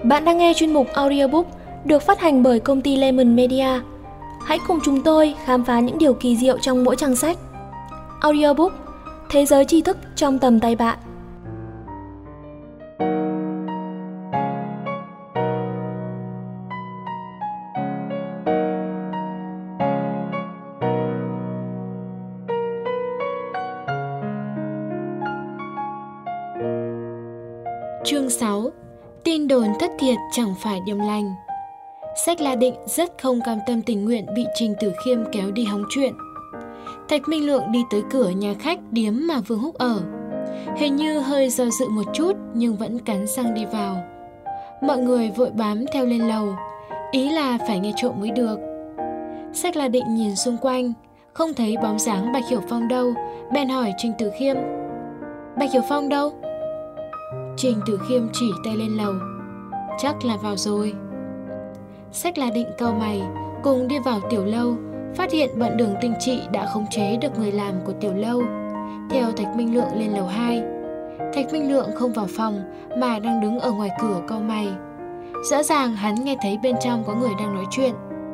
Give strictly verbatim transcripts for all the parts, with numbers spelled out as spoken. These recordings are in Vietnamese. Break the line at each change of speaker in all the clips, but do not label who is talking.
Bạn đang nghe chuyên mục audiobook được phát hành bởi công ty Lemon Media. Hãy cùng chúng tôi khám phá những điều kỳ diệu trong mỗi trang sách. Audiobook, thế giới tri thức trong tầm tay bạn.
Chương sáu. Tin đồn thất thiệt chẳng phải điềm lành. Sách La Định rất không cam tâm tình nguyện bị Trình Tử Khiêm kéo đi hóng chuyện. Thạch Minh Lượng đi tới cửa nhà khách điếm mà Vương Húc ở. Hình như hơi do dự một chút nhưng vẫn cắn răng đi vào. Mọi người vội bám theo lên lầu, ý là phải nghe trộm mới được. Sách La Định nhìn xung quanh, không thấy bóng dáng Bạch Hiểu Phong đâu, bèn hỏi Trình Tử Khiêm: Bạch Hiểu Phong đâu? Trình Tử Khiêm chỉ tay lên lầu: Chắc là vào rồi. Sách La Định cau mày, cùng đi vào tiểu lâu, phát hiện bọn Đường Tinh Trị đã khống chế được người làm của tiểu lâu, theo Thạch Minh Lượng lên lầu hai. Thạch Minh Lượng không vào phòng mà đang đứng ở ngoài cửa cau mày. Rõ ràng hắn nghe thấy bên trong có người đang nói chuyện.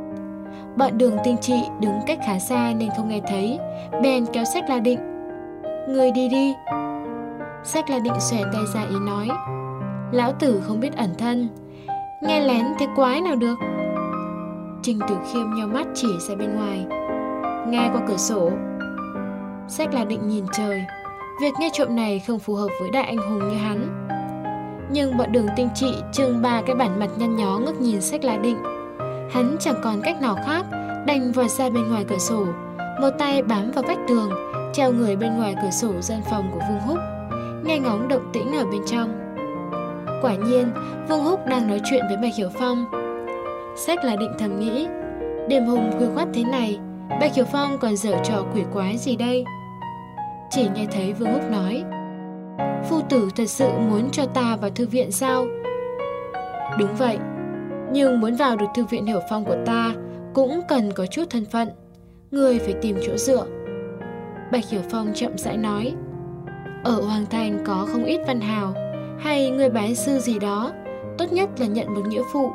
Bọn Đường Tinh Trị đứng cách khá xa nên không nghe thấy, bèn kéo Sách La Định: Người đi đi. Sách La Định xòe tay ra ý nói: Lão tử không biết ẩn thân, nghe lén thế quái nào được. Trình Tử Khiêm nheo mắt chỉ ra bên ngoài: Nghe qua cửa sổ. Sách La Định nhìn trời, việc nghe trộm này không phù hợp với đại anh hùng như hắn. Nhưng bọn Đường Tinh Trị trưng ba cái bản mặt nhăn nhó ngước nhìn Sách La Định. Hắn chẳng còn cách nào khác, đành vọt ra bên ngoài cửa sổ, một tay bám vào vách tường, treo người bên ngoài cửa sổ gian phòng của Vương Húc, nghe ngóng động tĩnh ở bên trong. Quả nhiên, Vương Húc đang nói chuyện với Bạch Hiểu Phong. Sách La Định thầm nghĩ: Đêm hôm khuya khoắt thế này, Bạch Hiểu Phong còn giở trò quỷ quái gì đây? Chỉ nghe thấy Vương Húc nói: Phu tử thật sự muốn cho ta vào thư viện sao? Đúng vậy, nhưng muốn vào được thư viện Hiểu Phong của ta cũng cần có chút thân phận, người phải tìm chỗ dựa. Bạch Hiểu Phong chậm rãi nói: Ở Hoàng Thành có không ít văn hào, hay người bái sư gì đó, tốt nhất là nhận một nghĩa phụ.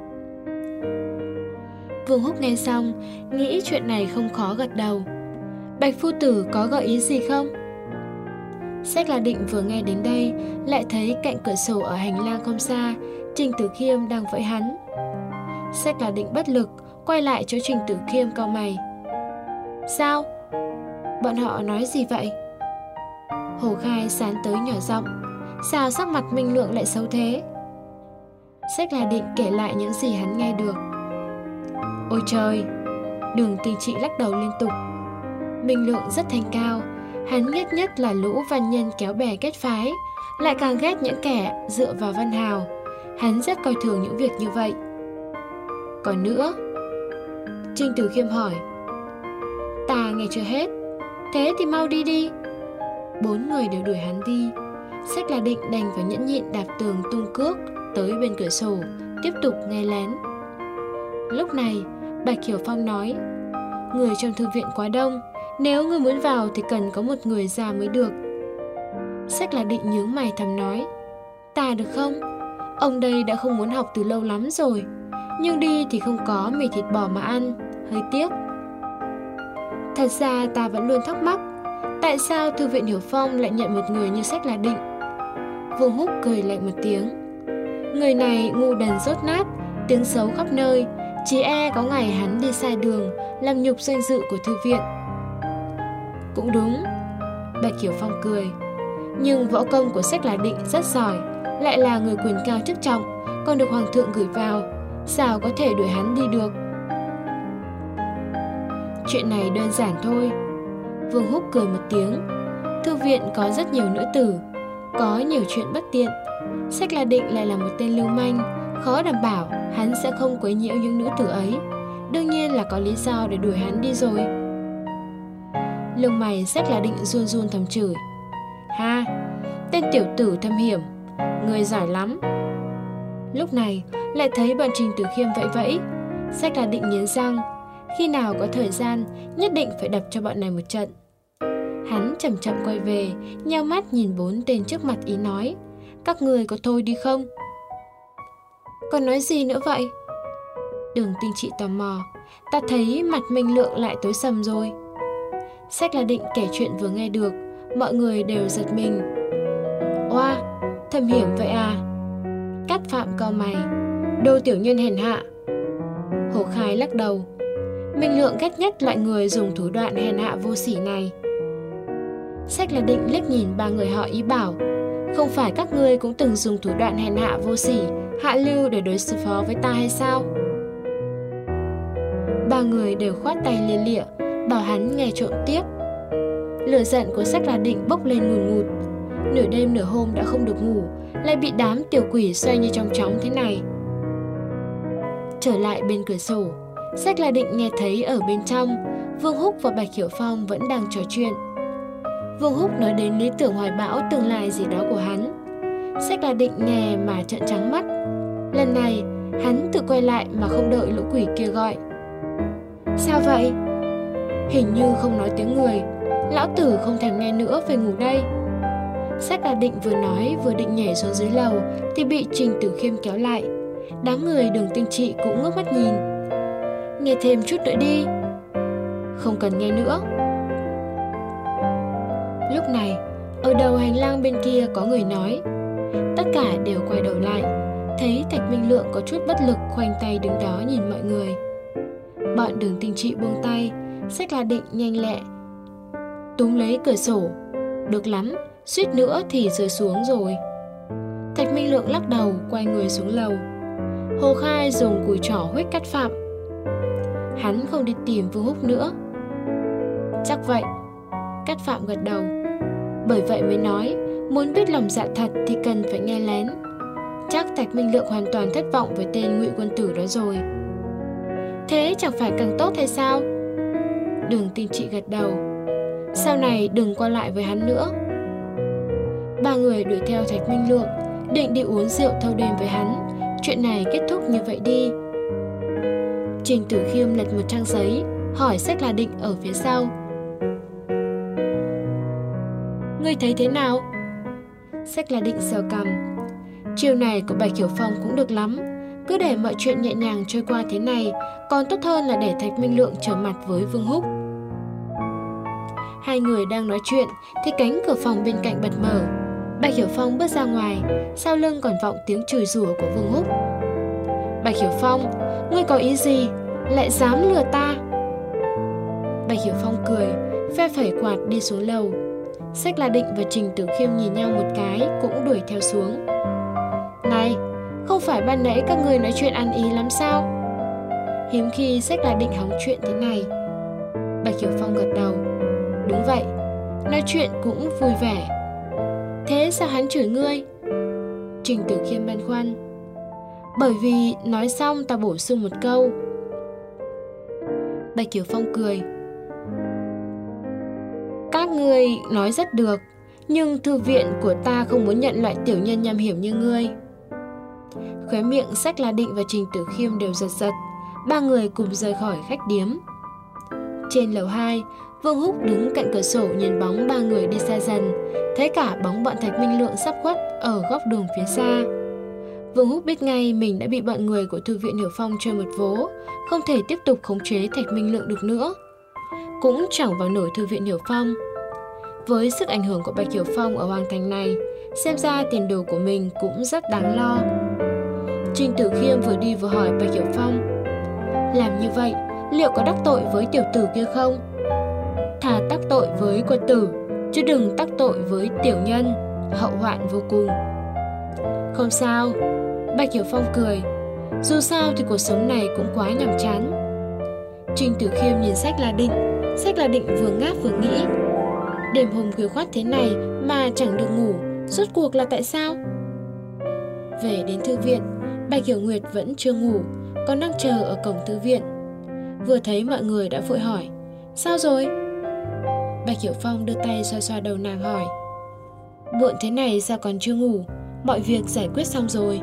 Vương Húc nghe xong, nghĩ chuyện này không khó gật đầu. Bạch phu tử có gợi ý gì không? Sách La Định vừa nghe đến đây, lại thấy cạnh cửa sổ ở hành lang không xa, Trình Tử Khiêm đang vẫy hắn. Sách La Định bất lực, quay lại chỗ Trình Tử Khiêm cau mày: Sao? Bọn họ nói gì vậy? Hồ Khai sán tới nhỏ giọng: Sao sắc mặt Minh Lượng lại xấu thế? Sách La Định kể lại những gì hắn nghe được. Ôi trời! Đường Tinh Trị lắc đầu liên tục. Minh Lượng rất thanh cao, hắn ghét nhất là lũ văn nhân kéo bè kết phái, lại càng ghét những kẻ dựa vào văn hào. Hắn rất coi thường những việc như vậy. Còn nữa, Trình Tử Khiêm hỏi: Ta nghe chưa hết, thế thì mau đi đi. Bốn người đều đuổi hắn đi. Sách La Định đành phải nhẫn nhịn đạp tường tung cước tới bên cửa sổ, tiếp tục nghe lén. Lúc này, Bạch Hiểu Phong nói: Người trong thư viện quá đông, nếu người muốn vào thì cần có một người già mới được. Sách La Định nhướng mày thầm nói: Ta được không? Ông đây đã không muốn học từ lâu lắm rồi, nhưng đi thì không có mì thịt bò mà ăn, hơi tiếc. Thật ra ta vẫn luôn thắc mắc, tại sao thư viện Hiểu Phong lại nhận một người như Sách La Định? Vương Húc cười lạnh một tiếng: Người này ngu đần dốt nát, tiếng xấu khắp nơi, chỉ e có ngày hắn đi sai đường, làm nhục danh dự của thư viện. Cũng đúng, Bạch Hiểu Phong cười. Nhưng võ công của Sách La Định rất giỏi, lại là người quyền cao chức trọng, còn được hoàng thượng gửi vào, sao có thể đuổi hắn đi được? Chuyện này đơn giản thôi. Vương Húc cười một tiếng: Thư viện có rất nhiều nữ tử, có nhiều chuyện bất tiện. Sách La Định lại là một tên lưu manh, khó đảm bảo hắn sẽ không quấy nhiễu những nữ tử ấy. Đương nhiên là có lý do để đuổi hắn đi rồi. Lông mày Sách La Định run run thầm chửi: Ha, tên tiểu tử thâm hiểm, người giỏi lắm. Lúc này lại thấy bọn Trình Tử Khiêm vẫy vẫy. Sách La Định nghiến răng, khi nào có thời gian nhất định phải đập cho bọn này một trận. Hắn chậm chậm quay về, nheo mắt nhìn bốn tên trước mặt ý nói: Các người có thôi đi không? Còn nói gì nữa vậy? Đường Tinh Trị tò mò. Ta thấy mặt Minh Lượng lại tối sầm rồi. Sách La Định kể chuyện vừa nghe được, mọi người đều giật mình. Oa, thâm hiểm vậy à? Cát Phạm cau mày. Đồ tiểu nhân hèn hạ. Hồ Khai lắc đầu. Minh Lượng ghét nhất loại người dùng thủ đoạn hèn hạ vô sỉ này. Sách La Định liếc nhìn ba người họ ý bảo, không phải các ngươi cũng từng dùng thủ đoạn hèn hạ vô sỉ, hạ lưu để đối phó với ta hay sao? Ba người đều khoát tay lia lịa, bảo hắn nghe trộm tiếp. Lửa giận của Sách La Định bốc lên ngùn ngụt. Nửa đêm nửa hôm đã không được ngủ, lại bị đám tiểu quỷ xoay như trong chóng thế này. Trở lại bên cửa sổ, Sách La Định nghe thấy ở bên trong, Vương Húc và Bạch Hiểu Phong vẫn đang trò chuyện. Vương Húc nói đến lý tưởng hoài bão tương lai gì đó của hắn. Sách La Định nghe mà trợn trắng mắt. Lần này, hắn tự quay lại mà không đợi lũ quỷ kia gọi. Sao vậy? Hình như không nói tiếng người. Lão tử không thèm nghe nữa, phải ngủ đây. Sách La Định vừa nói vừa định nhảy xuống dưới lầu thì bị Trình Tử Khiêm kéo lại. Đám người Đường Tinh Trị cũng ngước mắt nhìn. Nghe thêm chút nữa đi. Không cần nghe nữa. Lúc này, ở đầu hành lang bên kia có người nói. Tất cả đều quay đầu lại, thấy Thạch Minh Lượng có chút bất lực khoanh tay đứng đó nhìn mọi người. Bọn Đường Tinh Trị buông tay, Sách La Định nhanh lẹ túm lấy cửa sổ. Được lắm, suýt nữa thì rơi xuống rồi. Thạch Minh Lượng lắc đầu quay người xuống lầu. Hồ Khai dùng cùi trỏ huých Cát Phạm. Hắn không đi tìm Vương Húc nữa. Chắc vậy. Cát Phạm gật đầu. Bởi vậy mới nói, muốn biết lòng dạ thật thì cần phải nghe lén. Chắc Thạch Minh Lượng hoàn toàn thất vọng với tên Ngụy Quân Tử đó rồi. Thế chẳng phải càng tốt hay sao? Đường Tinh Trị gật đầu. Sau này đừng qua lại với hắn nữa. Ba người đuổi theo Thạch Minh Lượng, định đi uống rượu thâu đêm với hắn. Chuyện này kết thúc như vậy đi. Trình Tử Khiêm lật một trang giấy, hỏi Sách La Định ở phía sau. Ngươi thấy thế nào? Sách La Định sờ cằm. Chiều này của Bạch Hiểu Phong cũng được lắm. Cứ để mọi chuyện nhẹ nhàng trôi qua thế này, còn tốt hơn là để Thạch Minh Lượng trở mặt với Vương Húc. Hai người đang nói chuyện thì cánh cửa phòng bên cạnh bật mở. Bạch Hiểu Phong bước ra ngoài, sau lưng còn vọng tiếng chửi rủa của Vương Húc. Bạch Hiểu Phong, ngươi có ý gì? Lại dám lừa ta? Bạch Hiểu Phong cười, phe phẩy quạt đi xuống lầu. Sách La Định và Trình Tử Khiêm nhìn nhau một cái, cũng đuổi theo xuống. Này, không phải ban nãy các ngươi nói chuyện ăn ý lắm sao? Hiếm khi Sách La Định hóng chuyện thế này. Bạch Hiểu Phong gật đầu. Đúng vậy, nói chuyện cũng vui vẻ. Thế sao hắn chửi ngươi? Trình Tử Khiêm băn khoăn. Bởi vì nói xong ta bổ sung một câu. Bạch Hiểu Phong cười. Các ngươi nói rất được, nhưng thư viện của ta không muốn nhận loại tiểu nhân nham hiểm như ngươi. Khóe miệng Sách La Định và Trình Tử Khiêm đều giật giật. Ba người cùng rời khỏi khách điếm. Trên lầu hai, Vương Húc đứng cạnh cửa sổ nhìn bóng ba người đi xa dần, thấy cả bóng bọn Thạch Minh Lượng sắp khuất ở góc đường phía xa. Vương Húc biết ngay mình đã bị bọn người của Thư viện Hiểu Phong chơi một vố, không thể tiếp tục khống chế Thạch Minh Lượng được nữa. Cũng chẳng vào nổi Thư viện Hiểu Phong. Với sức ảnh hưởng của Bạch Hiểu Phong ở Hoàng Thành này, xem ra tiền đồ của mình cũng rất đáng lo. Trình Tử Khiêm vừa đi vừa hỏi Bạch Hiểu Phong. Làm như vậy, liệu có đắc tội với tiểu tử kia không? Thà tác tội với quân tử, chứ đừng tác tội với tiểu nhân, hậu hoạn vô cùng. Không sao, Bạch Hiểu Phong cười. Dù sao thì cuộc sống này cũng quá nhàm chán. Trình Tử Khiêm nhìn Sách La Định. Sách La Định vừa ngáp vừa nghĩ. Đêm hôm khuya khoắt thế này mà chẳng được ngủ, rốt cuộc là tại sao? Về đến thư viện, Bạch Hiểu Nguyệt vẫn chưa ngủ, còn đang chờ ở cổng thư viện. Vừa thấy mọi người đã vội hỏi. Sao rồi? Bạch Hiểu Phong đưa tay xoa xoa đầu nàng hỏi. Muộn thế này sao còn chưa ngủ? Mọi việc giải quyết xong rồi.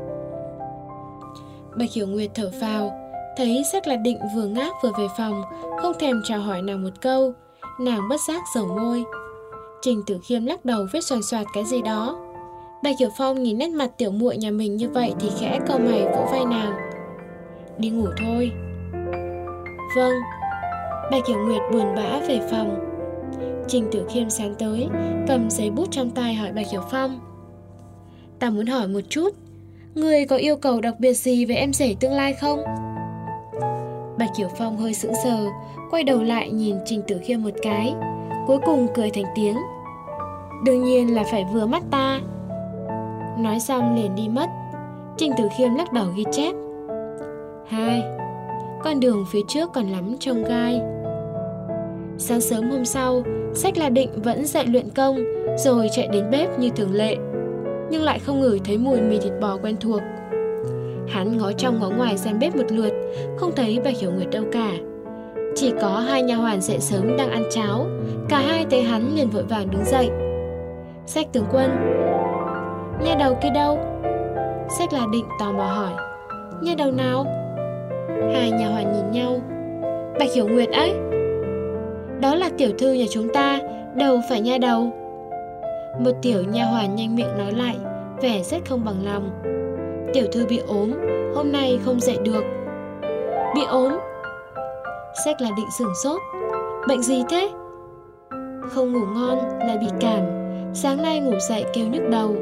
Bạch Hiểu Nguyệt thở phào, thấy Sách La Định vừa ngáp vừa về phòng, không thèm chào hỏi nàng một câu. Nàng bất giác dầu môi. Trình Tử Khiêm lắc đầu viết xoàn xoạt cái gì đó. Bạch Hiểu Phong nhìn nét mặt tiểu muội nhà mình như vậy thì khẽ cau mày vỗ vai nàng. Đi ngủ thôi. Vâng. Bạch Hiểu Nguyệt buồn bã về phòng. Trình Tử Khiêm sáng tới, cầm giấy bút trong tay hỏi Bạch Hiểu Phong. Ta muốn hỏi một chút, người có yêu cầu đặc biệt gì về em rể tương lai không? Bạch Hiểu Phong hơi sững sờ, quay đầu lại nhìn Trình Tử Khiêm một cái, cuối cùng cười thành tiếng. Đương nhiên là phải vừa mắt ta. Nói xong liền đi mất. Trình Tử Khiêm lắc đầu ghi chép. Hai, con đường phía trước còn lắm chông gai. Sáng sớm hôm sau, Sách La Định vẫn dậy luyện công, rồi chạy đến bếp như thường lệ, nhưng lại không ngửi thấy mùi mì thịt bò quen thuộc. Hắn ngó trong ngó ngoài gian bếp một lượt, không thấy Bạch Hiểu Nguyệt đâu cả. Chỉ có hai nha hoàn dậy sớm đang ăn cháo. Cả hai thấy hắn liền vội vàng đứng dậy. Sách tướng quân. Nha đầu kia đâu? Sách La Định tò mò hỏi. Nha đầu nào? Hai nha hoàn nhìn nhau. Bạch Hiểu Nguyệt ấy. Đó là tiểu thư nhà chúng ta, đâu phải nha đầu. Một tiểu nha hoàn nhanh miệng nói lại, vẻ rất không bằng lòng. Tiểu thư bị ốm, hôm nay không dậy được. Bị ốm? Sách La Định sửng sốt. Bệnh gì thế? Không ngủ ngon, lại bị cảm. Sáng nay ngủ dậy kêu nhức đầu.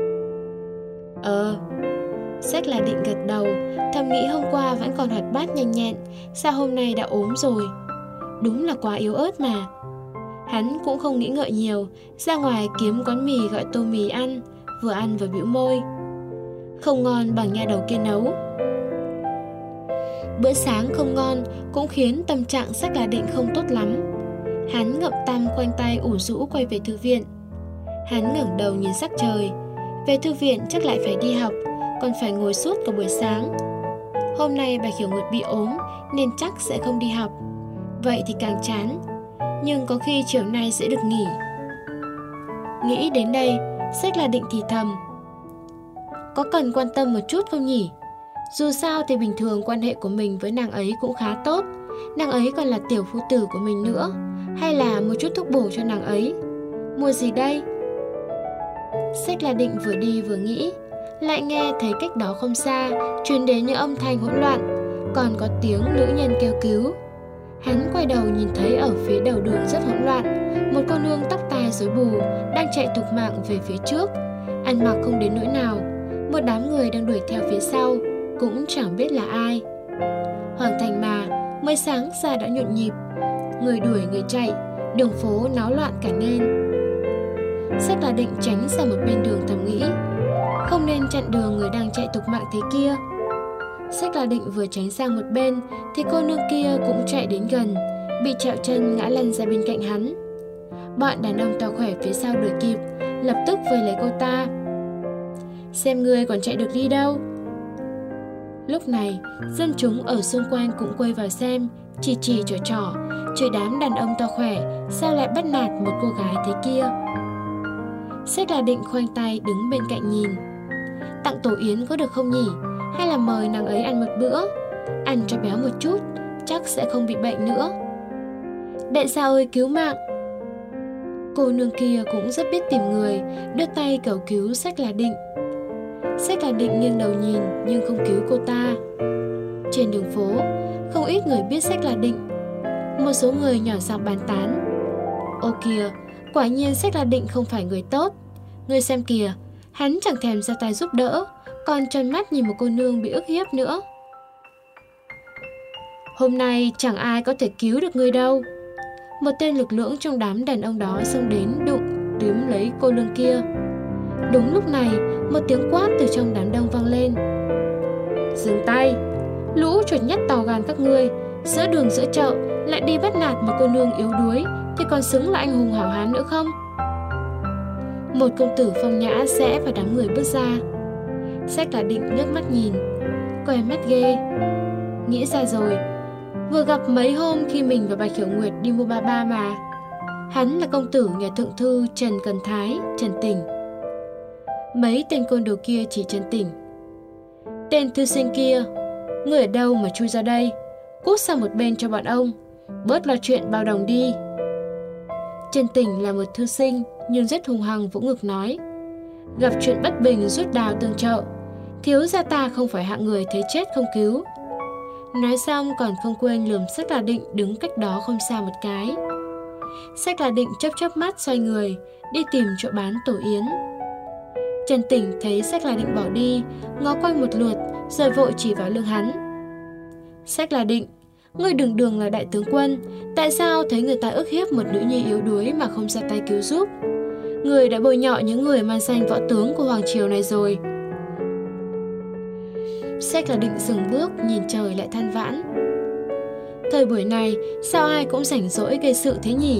Ờ. Sách La Định gật đầu, thầm nghĩ hôm qua vẫn còn hoạt bát nhanh nhẹn, sao hôm nay đã ốm rồi? Đúng là quá yếu ớt mà. Hắn cũng không nghĩ ngợi nhiều, ra ngoài kiếm quán mì gọi tô mì ăn, vừa ăn vừa bĩu môi. Không ngon bằng nha đầu kia nấu. Bữa sáng không ngon cũng khiến tâm trạng Sách La Định không tốt lắm. Hắn ngậm tăm quanh tay ủ rũ quay về thư viện. Hắn ngẩng đầu nhìn sắc trời. Về thư viện chắc lại phải đi học, còn phải ngồi suốt cả buổi sáng. Hôm nay Bạch Hiểu Nguyệt bị ốm nên chắc sẽ không đi học. Vậy thì càng chán. Nhưng có khi chiều nay sẽ được nghỉ. Nghĩ đến đây, Sách La Định thì thầm. Có cần quan tâm một chút không nhỉ? Dù sao thì bình thường quan hệ của mình với nàng ấy cũng khá tốt. Nàng ấy còn là tiểu phu tử của mình nữa. Hay là một chút thuốc bổ cho nàng ấy? Mua gì đây? Sách La Định vừa đi vừa nghĩ, lại nghe thấy cách đó không xa truyền đến những âm thanh hỗn loạn, còn có tiếng nữ nhân kêu cứu. Hắn quay đầu nhìn thấy ở phía đầu đường rất hỗn loạn, một cô nương tóc tai rối bù đang chạy thục mạng về phía trước, ăn mặc không đến nỗi nào. Một đám người đang đuổi theo phía sau, cũng chẳng biết là ai. Hoàng thành mà, mới sáng ra đã nhộn nhịp, người đuổi người chạy, đường phố náo loạn cả nên. Sách La Định tránh sang một bên đường thầm nghĩ, không nên chặn đường người đang chạy tục mạng thế kia. Sách La Định vừa tránh sang một bên thì cô nương kia cũng chạy đến gần, bị trẹo chân ngã lăn ra bên cạnh hắn. Bọn đàn ông to khỏe phía sau đuổi kịp, lập tức vây lấy cô ta. Xem ngươi còn chạy được đi đâu. Lúc này, dân chúng ở xung quanh cũng quay vào xem, chỉ chỉ trò trò, chửi đám đàn ông to khỏe sao lại bắt nạt một cô gái thế kia. Sách La Định khoanh tay đứng bên cạnh nhìn. Tặng tổ yến có được không nhỉ? Hay là mời nàng ấy ăn một bữa? Ăn cho béo một chút, chắc sẽ không bị bệnh nữa. Đại gia ơi cứu mạng! Cô nương kia cũng rất biết tìm người, đưa tay cầu cứu Sách La Định. Sách La Định nghiêng đầu nhìn nhưng không cứu cô ta. Trên đường phố, không ít người biết Sách La Định. Một số người nhỏ giọng bàn tán. Ô kìa, quả nhiên Sách La Định không phải người tốt. Ngươi xem kìa, hắn chẳng thèm ra tay giúp đỡ, còn tròn mắt nhìn một cô nương bị ức hiếp nữa. Hôm nay chẳng ai có thể cứu được ngươi đâu. Một tên lực lưỡng trong đám đàn ông đó xông đến đụng túm lấy cô nương kia. Đúng lúc này, một tiếng quát từ trong đám đông vang lên. Dừng tay! Lũ chuột nhắt to gan các ngươi, giữa đường giữa chợ lại đi bắt nạt một cô nương yếu đuối thì còn xứng là anh hùng hảo hán nữa không? Một công tử phong nhã rẽ vào đám người bước ra. Sách La Định nhấc mắt nhìn, quay mắt ghê. Nghĩ ra rồi, vừa gặp mấy hôm khi mình và Bạch Hiểu Nguyệt đi mua ba ba mà. Hắn là công tử nhà thượng thư Trần Cần Thái, Trần Tỉnh. Mấy tên côn đồ kia chỉ Trần Tỉnh. Tên thư sinh kia, người ở đâu mà chui ra đây? Cút sang một bên cho bọn ông, bớt lo chuyện bao đồng đi. Trần Tỉnh là một thư sinh nhưng rất hùng hăng vỗ ngực nói. Gặp chuyện bất bình rút đao tương trợ, thiếu gia ta không phải hạng người thấy chết không cứu. Nói xong còn không quên lườm Sách La Định đứng cách đó không xa một cái. Sách La Định chớp chớp mắt xoay người, đi tìm chỗ bán tổ yến. Trần Tỉnh thấy Sách La Định bỏ đi, ngó quanh một lượt, rồi vội chỉ vào lưng hắn. Sách La Định, ngươi đường đường là đại tướng quân, tại sao thấy người ta ức hiếp một nữ nhi yếu đuối mà không ra tay cứu giúp? Ngươi đã bôi nhọ những người mang danh võ tướng của Hoàng Triều này rồi. Sách La Định dừng bước, nhìn trời lại than vãn. Thời buổi này, sao ai cũng rảnh rỗi gây sự thế nhỉ?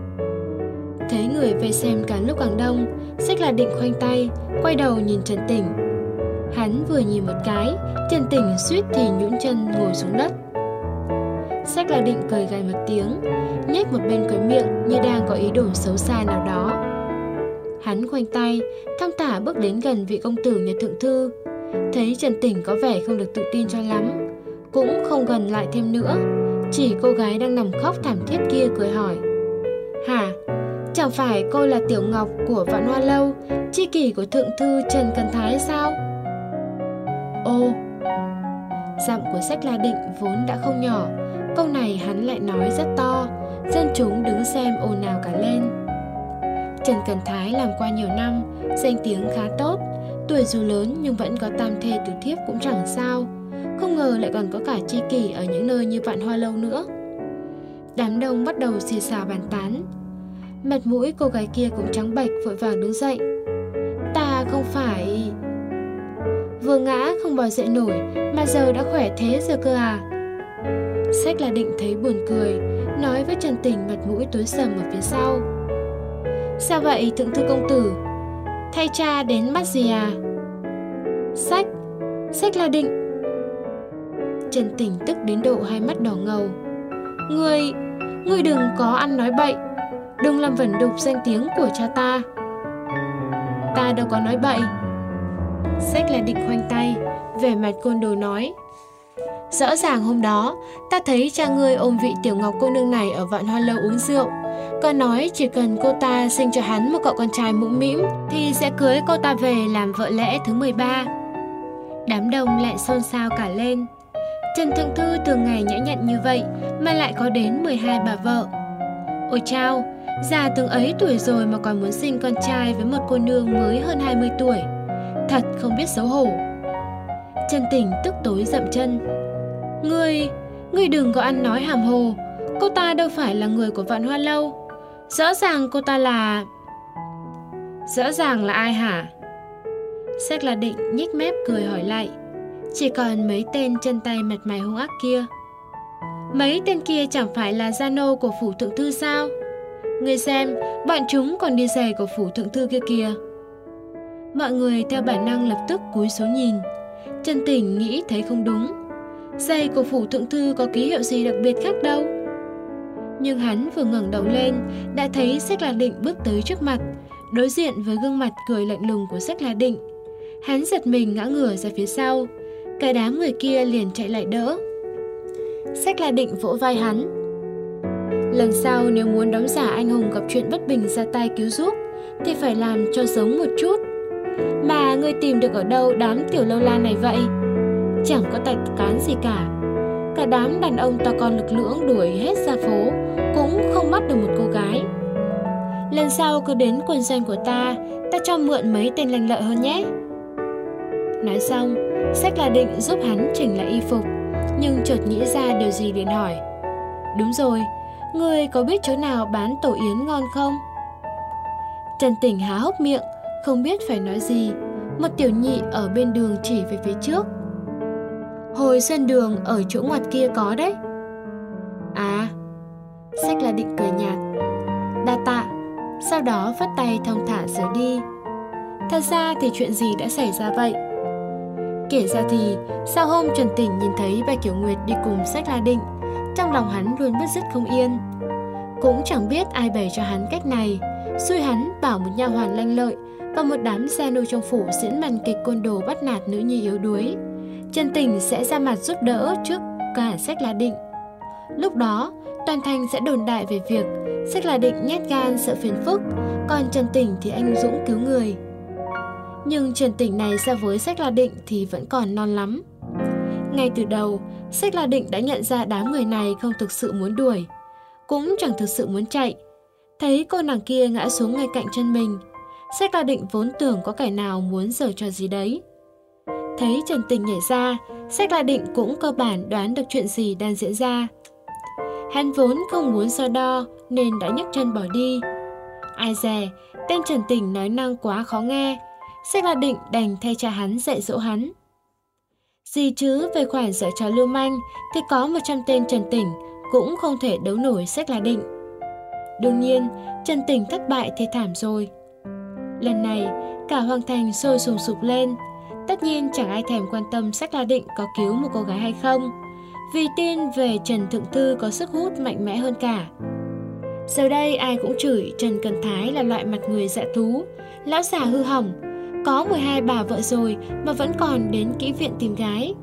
Thấy người về xem càng lúc càng đông, Sách La Định khoanh tay, quay đầu nhìn Trần Tỉnh. Hắn vừa nhìn một cái, Trần Tỉnh suýt thì nhũn chân ngồi xuống đất. Sách La Định cười gằn một tiếng, nhếch một bên khóe miệng như đang có ý đồ xấu xa nào đó. Hắn khoanh tay, thong thả bước đến gần vị công tử nhà thượng thư. Thấy Trần Tỉnh có vẻ không được tự tin cho lắm, cũng không gần lại thêm nữa, chỉ cô gái đang nằm khóc thảm thiết kia cười hỏi: Hả? Chẳng phải cô là Tiểu Ngọc của Vạn Hoa Lâu, tri kỷ của thượng thư Trần Cần Thái sao? Ô! Giọng của Sách La Định vốn đã không nhỏ, câu này hắn lại nói rất to, dân chúng đứng xem ồn ào cả lên. Trần Cần Thái làm qua nhiều năm, danh tiếng khá tốt, tuổi dù lớn nhưng vẫn có tam thê tứ thiếp cũng chẳng sao, không ngờ lại còn có cả tri kỷ ở những nơi như Vạn Hoa Lâu nữa. Đám đông bắt đầu xì xào bàn tán. Mặt mũi cô gái kia cũng trắng bệch, vội vàng đứng dậy. Ta không phải... Vừa ngã không bò dậy nổi mà giờ đã khỏe thế rồi cơ à? Sách La Định thấy buồn cười, nói với Trần Tỉnh mặt mũi tối sầm ở phía sau. Sao vậy thượng thư công tử? Thay cha đến mắt gì à? Sách, Sách La Định. Trần Tỉnh tức đến độ hai mắt đỏ ngầu. Ngươi, ngươi đừng có ăn nói bậy, đừng làm vẩn đục danh tiếng của cha ta. Ta đâu có nói bậy. Sách La Định khoanh tay, vẻ mặt côn đồ nói. Rõ ràng hôm đó, ta thấy cha ngươi ôm vị Tiểu Ngọc cô nương này ở Vạn Hoa Lâu uống rượu, còn nói chỉ cần cô ta sinh cho hắn một cậu con trai mũm mĩm thì sẽ cưới cô ta về làm vợ lẽ thứ mười ba. Đám đông lại xôn xao cả lên. Trần Thượng Thư thường ngày nhã nhặn như vậy mà lại có đến mười hai bà vợ. Ôi chao, già tướng ấy tuổi rồi mà còn muốn sinh con trai với một cô nương mới hơn hai mươi tuổi. Thật không biết xấu hổ. Trần Tỉnh tức tối dậm chân. Ngươi, ngươi đừng có ăn nói hàm hồ. Cô ta đâu phải là người của Vạn Hoa Lâu. Rõ ràng cô ta là... Rõ ràng là ai hả? Sách La Định nhếch mép cười hỏi lại. Chỉ còn mấy tên chân tay mặt mày hung ác kia. Mấy tên kia chẳng phải là gia nô của phủ thượng thư sao? Ngươi xem, bọn chúng còn đi giày của phủ thượng thư kia kìa. Mọi người theo bản năng lập tức cúi xuống nhìn. Trần Tỉnh nghĩ thấy không đúng. Giày của phủ thượng thư có ký hiệu gì đặc biệt khác đâu. Nhưng hắn vừa ngẩng đầu lên đã thấy Sách La Định bước tới trước mặt, đối diện với gương mặt cười lạnh lùng của Sách La Định. Hắn giật mình ngã ngửa ra phía sau. Cả đám người kia liền chạy lại đỡ. Sách La Định vỗ vai hắn. Lần sau nếu muốn đóng giả anh hùng gặp chuyện bất bình ra tay cứu giúp thì phải làm cho giống một chút. Mà ngươi tìm được ở đâu đám tiểu lâu la này vậy? Chẳng có tài cán gì cả. Cả đám đàn ông to con lực lưỡng đuổi hết ra phố cũng không bắt được một cô gái. Lần sau cứ đến quân doanh của ta, ta cho mượn mấy tên lanh lợi hơn nhé. Nói xong, Sách La Định giúp hắn chỉnh lại y phục, nhưng chợt nghĩ ra điều gì liền hỏi. Đúng rồi, ngươi có biết chỗ nào bán tổ yến ngon không? Trần Tỉnh há hốc miệng, không biết phải nói gì. Một tiểu nhị ở bên đường chỉ về phía trước. Hồi xuân đường ở chỗ ngoặt kia có đấy. À, Sách La Định cười nhạt. Đa tạ. Sau đó vắt tay thong thả rời đi. Thật ra thì chuyện gì đã xảy ra vậy? Kể ra thì sau hôm Trần Tỉnh nhìn thấy Bạch Kiểu Nguyệt đi cùng Sách La Định, trong lòng hắn luôn bứt rứt không yên. Cũng chẳng biết ai bày cho hắn cách này, xui hắn bảo một nha hoàn lanh lợi và một đám gia nô trong phủ diễn màn kịch côn đồ bắt nạt nữ nhi yếu đuối. Trần Tỉnh sẽ ra mặt giúp đỡ trước cả Sách La Định. Lúc đó toàn thành sẽ đồn đại về việc Sách La Định nhát gan sợ phiền phức, còn Trần Tỉnh thì anh dũng cứu người. Nhưng Trần Tỉnh này so với Sách La Định thì vẫn còn non lắm. Ngay từ đầu, Sách La Định đã nhận ra đám người này không thực sự muốn đuổi, cũng chẳng thực sự muốn chạy. Thấy cô nàng kia ngã xuống ngay cạnh chân mình, Sách La Định vốn tưởng có kẻ nào muốn giở trò gì đấy. Thấy Trần Tình nhảy ra, Sách La Định cũng cơ bản đoán được chuyện gì đang diễn ra. Hắn vốn không muốn so đo nên đã nhấc chân bỏ đi. Ai dè, tên Trần Tình nói năng quá khó nghe, Sách La Định đành thay cha hắn dạy dỗ hắn. Gì chứ về khoản dở trò lưu manh thì có một trăm tên Trần Tỉnh cũng không thể đấu nổi Sách La Định. Đương nhiên, Trần Tỉnh thất bại thì thảm rồi. Lần này, cả Hoàng Thành sôi sùng sục lên. Tất nhiên chẳng ai thèm quan tâm Sách La Định có cứu một cô gái hay không, vì tin về Trần Thượng Thư có sức hút mạnh mẽ hơn cả. Giờ đây ai cũng chửi Trần Cần Thái là loại mặt người dạ thú, lão già hư hỏng, có mười hai bà vợ rồi mà vẫn còn đến kỹ viện tìm gái.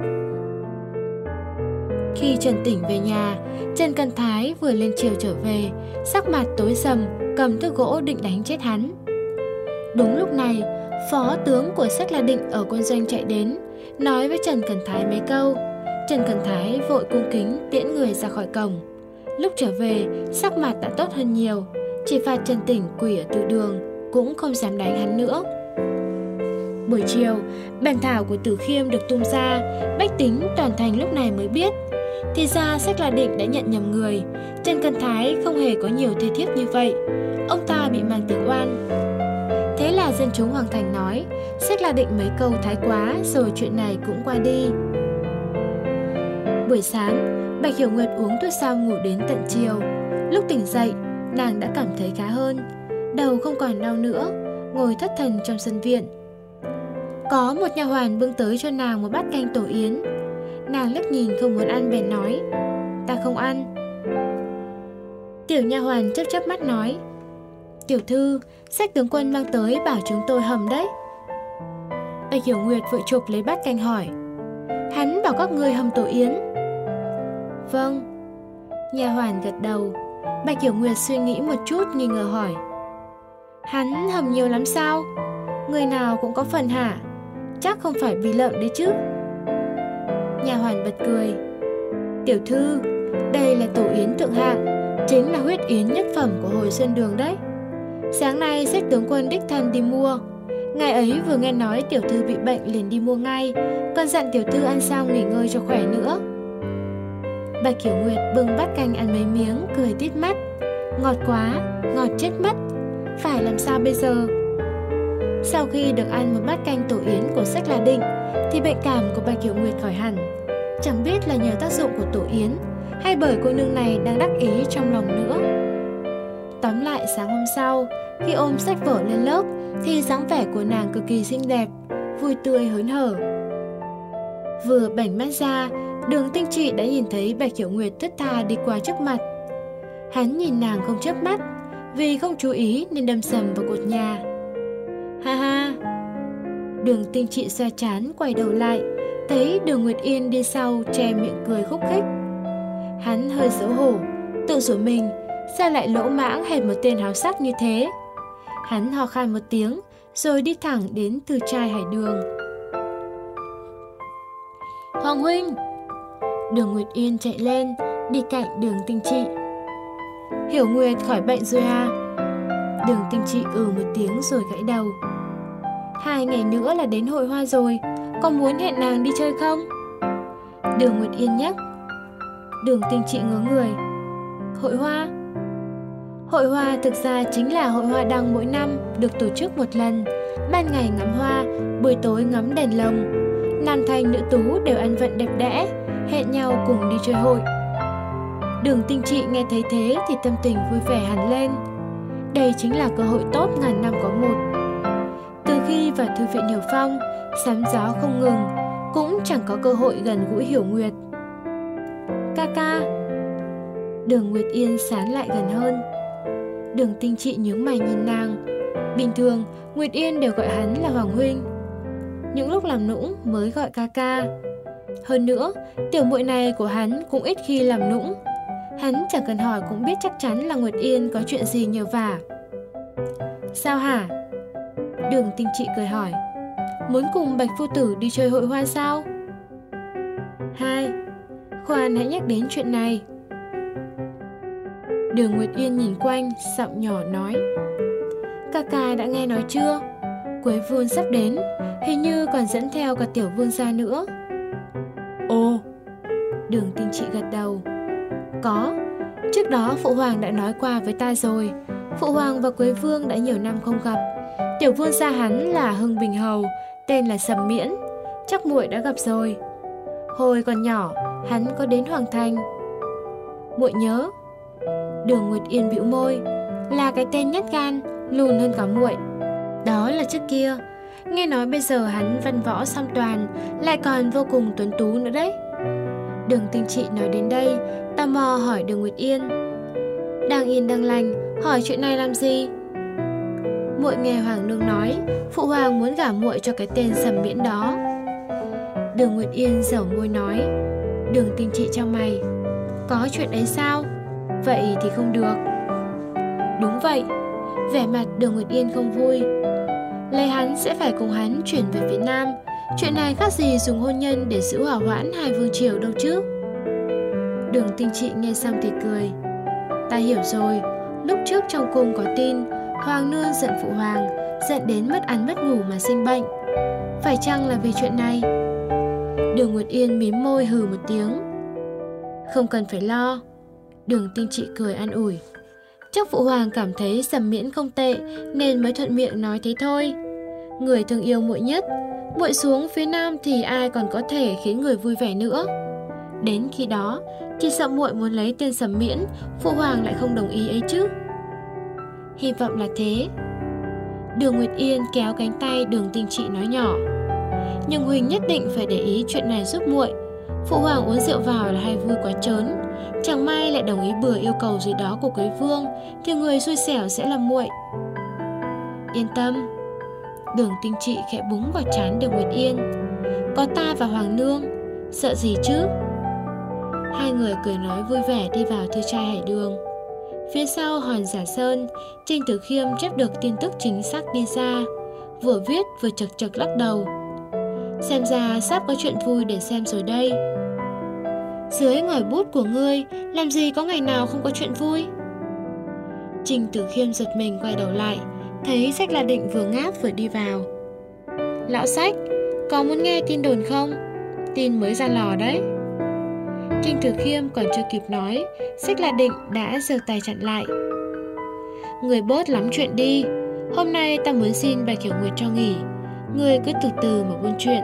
Khi Trần Tỉnh về nhà, Trần Cần Thái vừa lên chiều trở về, sắc mặt tối sầm, cầm thước gỗ định đánh chết hắn. Đúng lúc này, phó tướng của Sách La Định ở quân doanh chạy đến, nói với Trần Cần Thái mấy câu. Trần Cần Thái vội cung kính tiễn người ra khỏi cổng. Lúc trở về, sắc mặt đã tốt hơn nhiều, chỉ phạt Trần Tỉnh quỳ ở từ đường, cũng không dám đánh hắn nữa. Buổi chiều, bản thảo của Tử Khiêm được tung ra, bách tính toàn thành lúc này mới biết. Thì ra Sách La Định đã nhận nhầm người, Trần Cần Thái không hề có nhiều thê thiếp như vậy, ông ta bị mang tiếng oan. Thế là dân chúng Hoàng Thành nói, Sách La Định mấy câu thái quá rồi chuyện này cũng qua đi. Buổi sáng, Bạch Hiểu Nguyệt uống thuốc xong ngủ đến tận chiều. Lúc tỉnh dậy, nàng đã cảm thấy khá hơn, đầu không còn đau nữa, ngồi thất thần trong sân viện. Có một nha hoàn bưng tới cho nàng một bát canh tổ yến. Nàng liếc nhìn không muốn ăn bèn nói, ta không ăn. Tiểu nha hoàn chớp chớp mắt nói, tiểu thư, Sách tướng quân mang tới bảo chúng tôi hầm đấy. Bạch Hiểu Nguyệt vội chụp lấy bát canh hỏi, hắn bảo các ngươi hầm tổ yến. Vâng. Nha hoàn gật đầu. Bạch Hiểu Nguyệt suy nghĩ một chút nghi ngờ hỏi, hắn hầm nhiều lắm sao? Người nào cũng có phần hả? Chắc không phải vì lợn đấy chứ? Nha hoàn bật cười, tiểu thư, đây là tổ yến thượng hạng, chính là huyết yến nhất phẩm của hồi Xuân Đường đấy. Sáng nay Sách tướng quân đích thân đi mua. Ngày ấy vừa nghe nói tiểu thư bị bệnh liền đi mua ngay, còn dặn tiểu thư ăn xong nghỉ ngơi cho khỏe nữa. Bạch Hiểu Nguyệt bưng bát canh ăn mấy miếng, cười tít mắt. Ngọt quá, ngọt chết mất. Phải làm sao bây giờ? Sau khi được ăn một bát canh tổ yến của Sách La Định thì bệnh cảm của Bạch Hiểu Nguyệt khỏi hẳn. Chẳng biết là nhờ tác dụng của tổ yến hay bởi cô nương này đang đắc ý trong lòng nữa. Tóm lại sáng hôm sau, khi ôm sách vở lên lớp thì dáng vẻ của nàng cực kỳ xinh đẹp, vui tươi hớn hở. Vừa bảnh mắt ra, Đường Tinh Trị đã nhìn thấy Bạch Hiểu Nguyệt thướt tha đi qua trước mặt. Hắn nhìn nàng không chớp mắt, vì không chú ý nên đâm sầm vào cột nhà. Ha ha. Đường Tinh Trị xoa trán quay đầu lại, thấy Đường Nguyệt Yên đi sau che miệng cười khúc khích. Hắn hơi xấu hổ, tự rủa mình, sao lại lỗ mãng hệt một tên háo sắc như thế. Hắn ho khan một tiếng, rồi đi thẳng đến Thư trai Hải Đường. Hoàng huynh! Đường Nguyệt Yên chạy lên, đi cạnh Đường Tinh Trị. Hiểu Nguyệt khỏi bệnh rồi à? Đường Tinh Trị ừ một tiếng rồi gãy đầu. Hai ngày nữa là đến hội hoa rồi, có muốn hẹn nàng đi chơi không? Đường Nguyệt Yên nhắc. Đường Tinh Trị ngớ người. Hội hoa? Hội hoa thực ra chính là hội hoa đăng mỗi năm được tổ chức một lần. Ban ngày ngắm hoa, buổi tối ngắm đèn lồng. Nam thanh nữ tú đều ăn vận đẹp đẽ, hẹn nhau cùng đi chơi hội. Đường Tinh Trị nghe thấy thế thì tâm tình vui vẻ hẳn lên. Đây chính là cơ hội tốt ngàn năm có một. Từ khi vào thư viện Hiểu Phong, sóng gió không ngừng, cũng chẳng có cơ hội gần gũi Hiểu Nguyệt. Ca ca. Đường Nguyệt Yên sán lại gần hơn. Đường Tinh Trị nhướng mày nhìn nàng. Bình thường Nguyệt Yên đều gọi hắn là Hoàng huynh, những lúc làm nũng mới gọi ca ca. Hơn nữa, tiểu muội này của hắn cũng ít khi làm nũng. Hắn chẳng cần hỏi cũng biết chắc chắn là Nguyệt Yên có chuyện gì nhờ vả. Sao hả? Đường Tinh Trị cười hỏi, muốn cùng Bạch phu tử đi chơi hội hoa sao? Hai, khoan hãy nhắc đến chuyện này. Đường Nguyệt Yên nhìn quanh, giọng nhỏ nói, ca ca đã nghe nói chưa? Quế vương sắp đến, hình như còn dẫn theo cả tiểu vương gia nữa. Ồ, Đường Tinh Trị gật đầu. Có, trước đó phụ hoàng đã nói qua với ta rồi. Phụ hoàng và Quế vương đã nhiều năm không gặp. Tiểu vương gia hắn là Hưng Bình Hầu, tên là Sầm Miễn, chắc muội đã gặp rồi. Hồi còn nhỏ, hắn có đến Hoàng Thành. Muội nhớ. Đường Nguyệt Yên bĩu môi, là cái tên nhát gan, lùn hơn cả muội. Đó là trước kia, nghe nói bây giờ hắn văn võ song toàn, lại còn vô cùng tuấn tú nữa đấy. Đường Tinh Trị nói đến đây, tò mò hỏi Đường Nguyệt Yên, đang yên đang lành, hỏi chuyện này làm gì? Muội nghe hoàng nương nói, phụ hoàng muốn gả muội cho cái tên Sầm Miễn đó. Đường Nguyệt Yên dẩu môi nói. Đường Tinh Trị chau mày, có chuyện ấy sao? Vậy thì không được. Đúng vậy. Vẻ mặt Đường Nguyệt Yên không vui. Lấy hắn sẽ phải cùng hắn chuyển về phía Nam. Chuyện này khác gì dùng hôn nhân để giữ hỏa hoãn hai vương triều đâu chứ. Đường Tinh Trị nghe xong thì cười. Ta hiểu rồi. Lúc trước trong cung có tin hoàng nương giận phụ hoàng, giận đến mất ăn mất ngủ mà sinh bệnh. Phải chăng là vì chuyện này? Đường Nguyệt Yên mím môi hừ một tiếng. Không cần phải lo. Đường Tinh Trị cười an ủi. Chắc phụ hoàng cảm thấy Sầm Miễn không tệ nên mới thuận miệng nói thế thôi. Người thương yêu muội nhất, muội xuống phía Nam thì ai còn có thể khiến người vui vẻ nữa. Đến khi đó, chỉ sợ muội muốn lấy tên Sầm Miễn, phụ hoàng lại không đồng ý ấy chứ. Hy vọng là thế. Đường Nguyệt Yên kéo cánh tay Đường Tinh Trị nói nhỏ. Nhưng Huỳnh nhất định phải để ý chuyện này giúp muội. Phụ hoàng uống rượu vào là hay vui quá trớn. Chẳng may lại đồng ý bừa yêu cầu gì đó của Quế vương, thì người xui xẻo sẽ là muội. Yên tâm. Đường Tinh Trị khẽ búng vào trán Đường Nguyệt Yên. Có ta và hoàng nương, sợ gì chứ? Hai người cười nói vui vẻ đi vào thư trai Hải Đường. Phía sau hòn Giả Sơn, Trình Tử Khiêm chép được tin tức chính xác đi ra, vừa viết vừa chật chật lắc đầu. Xem ra sắp có chuyện vui để xem rồi đây. Dưới ngòi bút của ngươi, làm gì có ngày nào không có chuyện vui? Trình Tử Khiêm giật mình quay đầu lại, thấy Sách La Định vừa ngáp vừa đi vào. Lão Sách, có muốn nghe tin đồn không? Tin mới ra lò đấy. Trình Tử Khiêm còn chưa kịp nói, Sách La Định đã giơ tay chặn lại. Người bớt lắm chuyện đi. Hôm nay ta muốn xin Bạch Hiểu Nguyệt cho nghỉ. Người cứ từ từ mà buôn chuyện.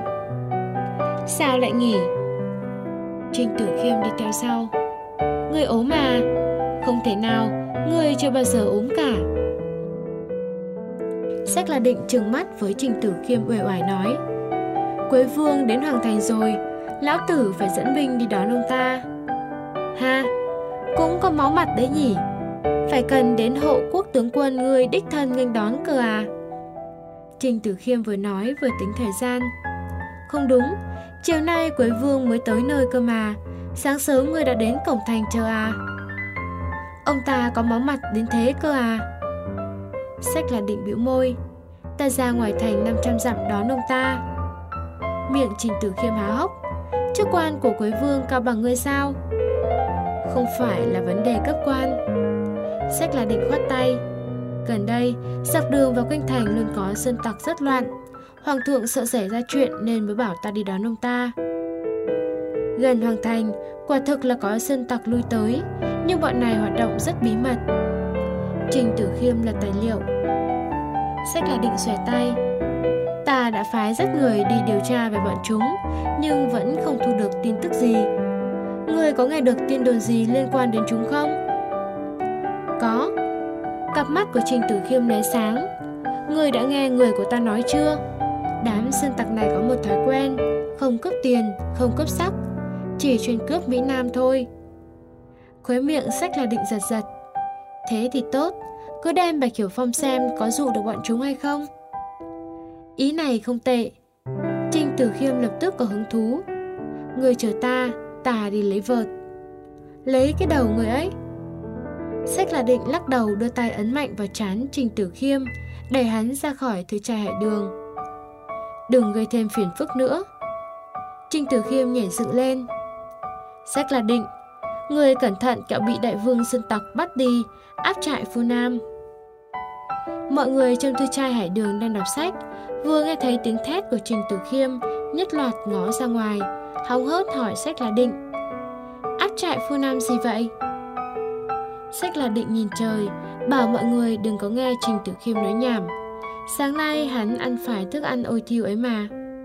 Sao lại nghỉ? Trình Tử Khiêm đi theo sau. Người ốm mà. Không thể nào, người chưa bao giờ ốm cả. Sách La Định trừng mắt với Trình Tử Khiêm uể oải nói. Quế vương đến Hoàng Thành rồi, lão tử phải dẫn binh đi đón ông ta. Ha, cũng có máu mặt đấy nhỉ. Phải cần đến hộ quốc tướng quân người đích thân nghênh đón cơ à? Trình Tử Khiêm vừa nói vừa tính thời gian. Không đúng, chiều nay Quế vương mới tới nơi cơ mà. Sáng sớm người đã đến cổng thành chờ à? Ông ta có máu mặt đến thế cơ à? Sách La Định bĩu môi. Ta ra ngoài thành năm trăm dặm đón ông ta. Miệng Trình Tử Khiêm há hốc. Chức quan của Quế vương cao bằng ngươi sao? Không phải là vấn đề cấp quan. Sách La Định khoát tay. Gần đây, dọc đường vào kinh thành luôn có sơn tặc rất loạn. Hoàng thượng sợ xảy ra chuyện nên mới bảo ta đi đón ông ta. Gần Hoàng thành, quả thực là có sơn tặc lui tới, nhưng bọn này hoạt động rất bí mật. Trình Tử Khiêm là tài liệu. Sách La Định xòe tay. Ta đã phái rất người đi điều tra về bọn chúng, nhưng vẫn không thu được tin tức gì. Người có nghe được tin đồn gì liên quan đến chúng không? Có. Cặp mắt của Trình Tử Khiêm lóe sáng. Người đã nghe người của ta nói chưa? Đám sơn tặc này có một thói quen, không cướp tiền, không cướp sắc, chỉ chuyên cướp Mỹ Nam thôi. Khóe miệng Sách La Định giật giật. Thế thì tốt, cứ đem Bạch Hiểu Phong xem có dụ được bọn chúng hay không. Ý này không tệ. Trình Tử Khiêm lập tức có hứng thú. Người chờ ta, ta đi lấy vợt. Lấy cái đầu người ấy. Sách Là Định lắc đầu đưa tay ấn mạnh vào trán Trình Tử Khiêm, đẩy hắn ra khỏi Thư trai Hải Đường. Đừng gây thêm phiền phức nữa. Trình Tử Khiêm nhảy dựng lên. Sách Là Định, người cẩn thận kẻo bị đại vương sơn tặc bắt đi áp trại Phu Nam. Mọi người trong Thư trai Hải Đường đang đọc sách, vừa nghe thấy tiếng thét của Trình Tử Khiêm, nhất loạt ngó ra ngoài, hóng hớt hỏi Sách Là Định: áp trại Phu Nam gì vậy? Sách Là Định nhìn trời, bảo mọi người đừng có nghe Trình Tử Khiêm nói nhảm. Sáng nay hắn ăn phải thức ăn ôi thiêu ấy mà.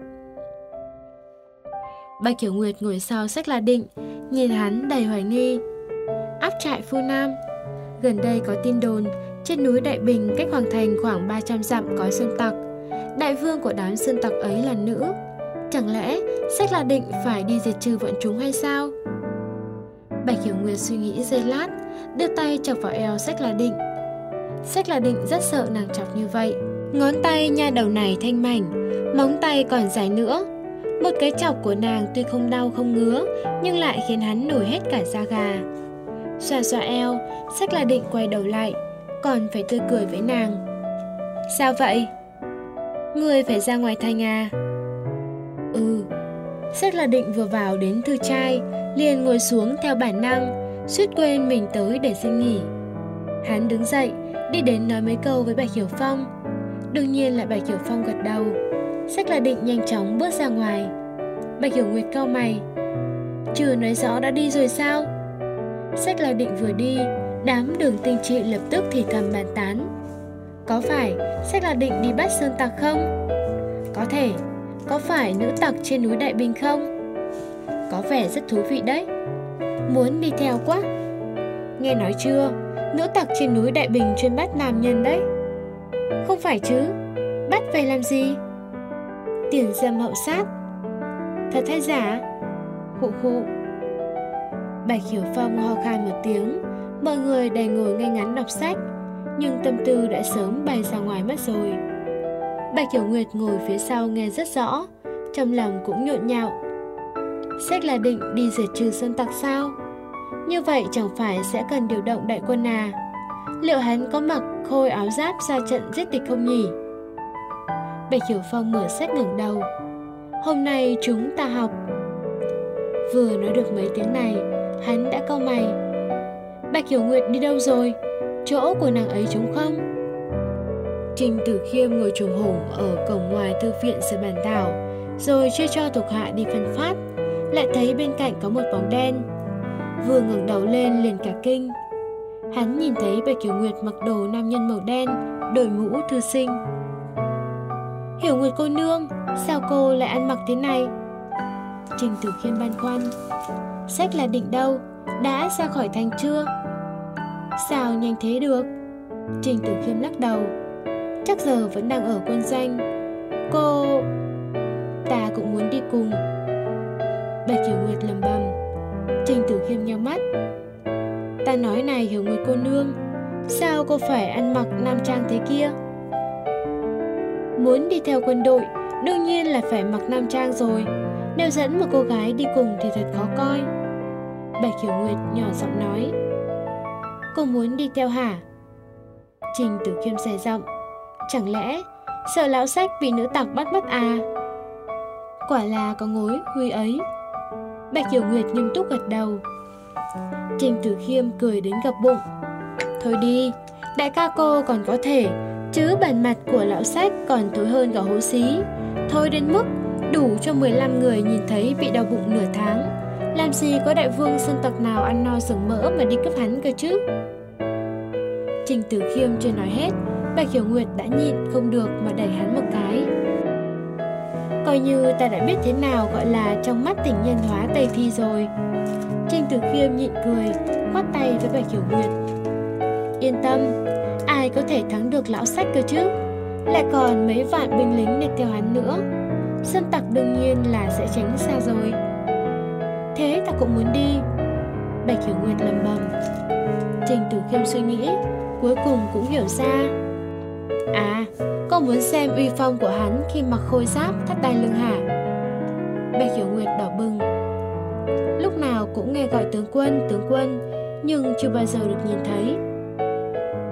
Bạch Hiểu Nguyệt ngồi sau Sách Là Định, nhìn hắn đầy hoài nghi. Áp trại Phu Nam? Gần đây có tin đồn trên núi Đại Bình cách Hoàng Thành khoảng ba trăm dặm có sơn tặc. Đại vương của đám sơn tặc ấy là nữ. Chẳng lẽ Sách Là Định phải đi diệt trừ bọn chúng hay sao? Bạch Hiểu Nguyệt suy nghĩ giây lát, đưa tay chọc vào eo Sách Là Định. Sách Là Định rất sợ nàng chọc như vậy. Ngón tay nha đầu này thanh mảnh, móng tay còn dài nữa. Một cái chọc của nàng tuy không đau không ngứa, nhưng lại khiến hắn nổi hết cả da gà. Xoa xoa eo, Sách Là Định quay đầu lại, còn phải tươi cười với nàng. Sao vậy? Người phải ra ngoài thành à? Ừ. Sách Là Định vừa vào đến thư trai, liền ngồi xuống theo bản năng, suýt quên mình tới để xin nghỉ. Hắn đứng dậy, đi đến nói mấy câu với Bạch Hiểu Phong. Đương nhiên là Bạch Hiểu Phong gật đầu. Sách Là Định nhanh chóng bước ra ngoài. Bạch Hiểu Nguyệt cau mày. Chưa nói rõ đã đi rồi sao? Sách Là Định vừa đi, đám Đường Tinh Trị lập tức thì cầm bàn tán. Có phải Sách Là Định đi bắt sơn tặc không? Có thể. Có phải nữ tặc trên núi Đại Bình không? Có vẻ rất thú vị đấy. Muốn đi theo quá. Nghe nói chưa, nữ tặc trên núi Đại Bình chuyên bắt nam nhân đấy. Không phải chứ, bắt về làm gì? Tiền dâm hậu sát. Thật hay giả? Khụ khụ. Bạch Hiểu Phong ho khan một tiếng. Mọi người đành ngồi ngay ngắn đọc sách, nhưng tâm tư đã sớm bay ra ngoài mất rồi. Bạch Hiểu Nguyệt ngồi phía sau nghe rất rõ, trong lòng cũng nhộn nhạo. Sách Là Định đi diệt trừ sơn tặc sao? Như vậy chẳng phải sẽ cần điều động đại quân à? Liệu hắn có mặc khôi áo giáp ra trận giết địch không nhỉ? Bạch Hiểu Phong mở sách ngẩng đầu. Hôm nay chúng ta học. Vừa nói được mấy tiếng này, hắn đã cau mày. Bạch Hiểu Nguyệt đi đâu rồi? Chỗ của nàng ấy trống không? Trình Tử Khiêm ngồi trồm hổm ở cổng ngoài thư viện sửa bản thảo, rồi chia cho thuộc hạ đi phân phát. Lại thấy bên cạnh có một bóng đen. Vừa ngẩng đầu lên liền cả kinh. Hắn nhìn thấy Bạch Hiểu Nguyệt mặc đồ nam nhân màu đen, đội mũ thư sinh. Hiểu Nguyệt cô nương, sao cô lại ăn mặc thế này? Trình Tử Khiêm băn khoăn. Sách Là Định đâu? Đã ra khỏi thành chưa? Sao nhanh thế được? Trình Tử Khiêm lắc đầu. Chắc giờ vẫn đang ở quân doanh. Cô... Ta cũng muốn đi cùng. Bạch Hiểu Nguyệt lầm bầm. Trình Tử Khiêm nhắm mắt. Ta nói này Hiểu Nguyệt cô nương, sao cô phải ăn mặc nam trang thế kia? Muốn đi theo quân đội, đương nhiên là phải mặc nam trang rồi. Nếu dẫn một cô gái đi cùng thì thật khó coi. Bạch Hiểu Nguyệt nhỏ giọng nói. Cô muốn đi theo hả? Trình Tử Khiêm dè giọng. Chẳng lẽ sợ lão sách bị nữ tặc bắt mất à? Quả là có ngối huy ấy. Bạch Hiểu Nguyệt nghiêm túc gật đầu. Trình Tử Khiêm cười đến gập bụng. Thôi đi, đại ca cô còn có thể, chứ bản mặt của lão sách còn thối hơn cả hố xí. Thôi đến mức đủ cho mười lăm người nhìn thấy bị đau bụng nửa tháng. Làm gì có đại vương sơn tặc nào ăn no rừng mỡ mà đi cướp hắn cơ chứ? Trình Tử Khiêm chưa nói hết, Bạch Hiểu Nguyệt đã nhịn không được mà đẩy hắn một cái. Coi như ta đã biết thế nào gọi là trong mắt tình nhân hóa Tây Thi rồi. Trình Tử Khiêm nhịn cười, khoát tay với Bạch Hiểu Nguyệt. Yên tâm, ai có thể thắng được lão sách cơ chứ? Lại còn mấy vạn binh lính đi theo hắn nữa. Sơn tặc đương nhiên là sẽ tránh xa rồi. Thế ta cũng muốn đi. Bạch Hiểu Nguyệt lầm bầm. Trình Tử Khiêm suy nghĩ, cuối cùng cũng hiểu ra. À, cô muốn xem uy phong của hắn khi mặc khôi giáp thắt đai lưng hả? Bạch Hiểu Nguyệt đỏ bừng. Lúc nào cũng nghe gọi tướng quân, tướng quân, nhưng chưa bao giờ được nhìn thấy.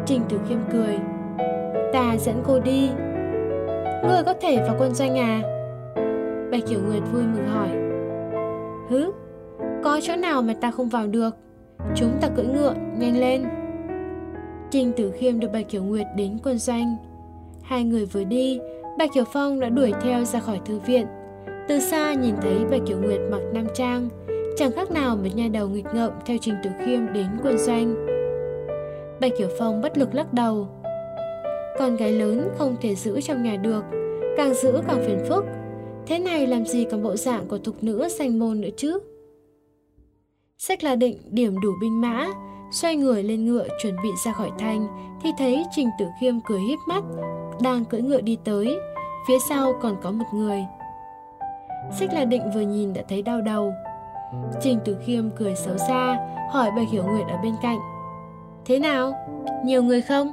Trình Tử Khiêm cười. Ta dẫn cô đi. Ngươi có thể vào quân doanh à? Bạch Hiểu Nguyệt vui mừng hỏi. Hứ, có chỗ nào mà ta không vào được? Chúng ta cưỡi ngựa, nhanh lên. Trình Tử Khiêm được Bạch Hiểu Nguyệt đến quân doanh. Hai người vừa đi, Bạch Hiểu Phong đã đuổi theo ra khỏi thư viện. Từ xa nhìn thấy Bạch Hiểu Nguyệt mặc nam trang, chẳng khác nào một nha đầu nghịch ngợm theo Trình Tử Khiêm đến quân doanh. Bạch Hiểu Phong bất lực lắc đầu. Con gái lớn không thể giữ trong nhà được, càng giữ càng phiền phức. Thế này làm gì còn bộ dạng của thục nữ danh môn nữa chứ? Sách La Định điểm đủ binh mã, xoay người lên ngựa chuẩn bị ra khỏi thành, thì thấy Trình Tử Khiêm cười híp mắt, đang cưỡi ngựa đi tới. Phía sau còn có một người. Sách La Định vừa nhìn đã thấy đau đầu. Trình Tử Khiêm cười xấu xa, hỏi Bạch Hiểu Nguyệt ở bên cạnh. Thế nào? Nhiều người không?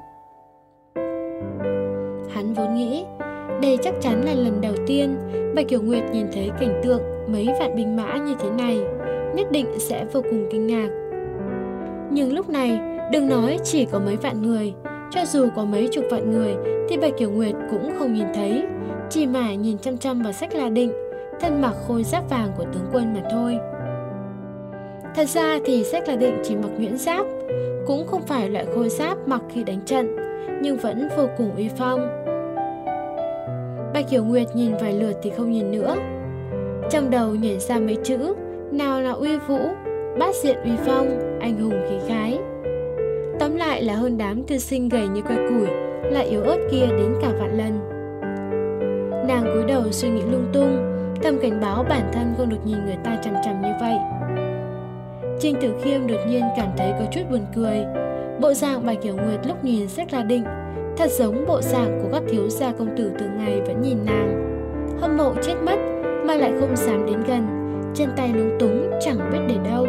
Hắn vốn nghĩ đây chắc chắn là lần đầu tiên Bạch Hiểu Nguyệt nhìn thấy cảnh tượng mấy vạn binh mã như thế này, nhất định sẽ vô cùng kinh ngạc. Nhưng lúc này đừng nói chỉ có mấy vạn người, cho dù có mấy chục vạn người thì Bạch Hiểu Nguyệt cũng không nhìn thấy, chỉ mải nhìn chăm chăm vào Sách La Định, thân mặc khôi giáp vàng của tướng quân mà thôi. Thật ra thì Sách La Định chỉ mặc nhuyễn giáp, cũng không phải loại khôi giáp mặc khi đánh trận, nhưng vẫn vô cùng uy phong. Bạch Hiểu Nguyệt nhìn vài lượt thì không nhìn nữa. Trong đầu nhảy ra mấy chữ, nào là uy vũ, bát diện uy phong, anh hùng khí khái. Tóm lại là hơn đám thư sinh gầy như que củi, lại yếu ớt kia đến cả vạn lần. Nàng cúi đầu suy nghĩ lung tung, thầm cảnh báo bản thân không được nhìn người ta chằm chằm như vậy. Trình Tử Khiêm đột nhiên cảm thấy có chút buồn cười. Bộ dạng Bạch Hiểu Nguyệt lúc nhìn Sách La Định thật giống bộ dạng của các thiếu gia công tử thường ngày vẫn nhìn nàng, hâm mộ chết mất mà lại không dám đến gần, chân tay lúng túng chẳng biết để đâu.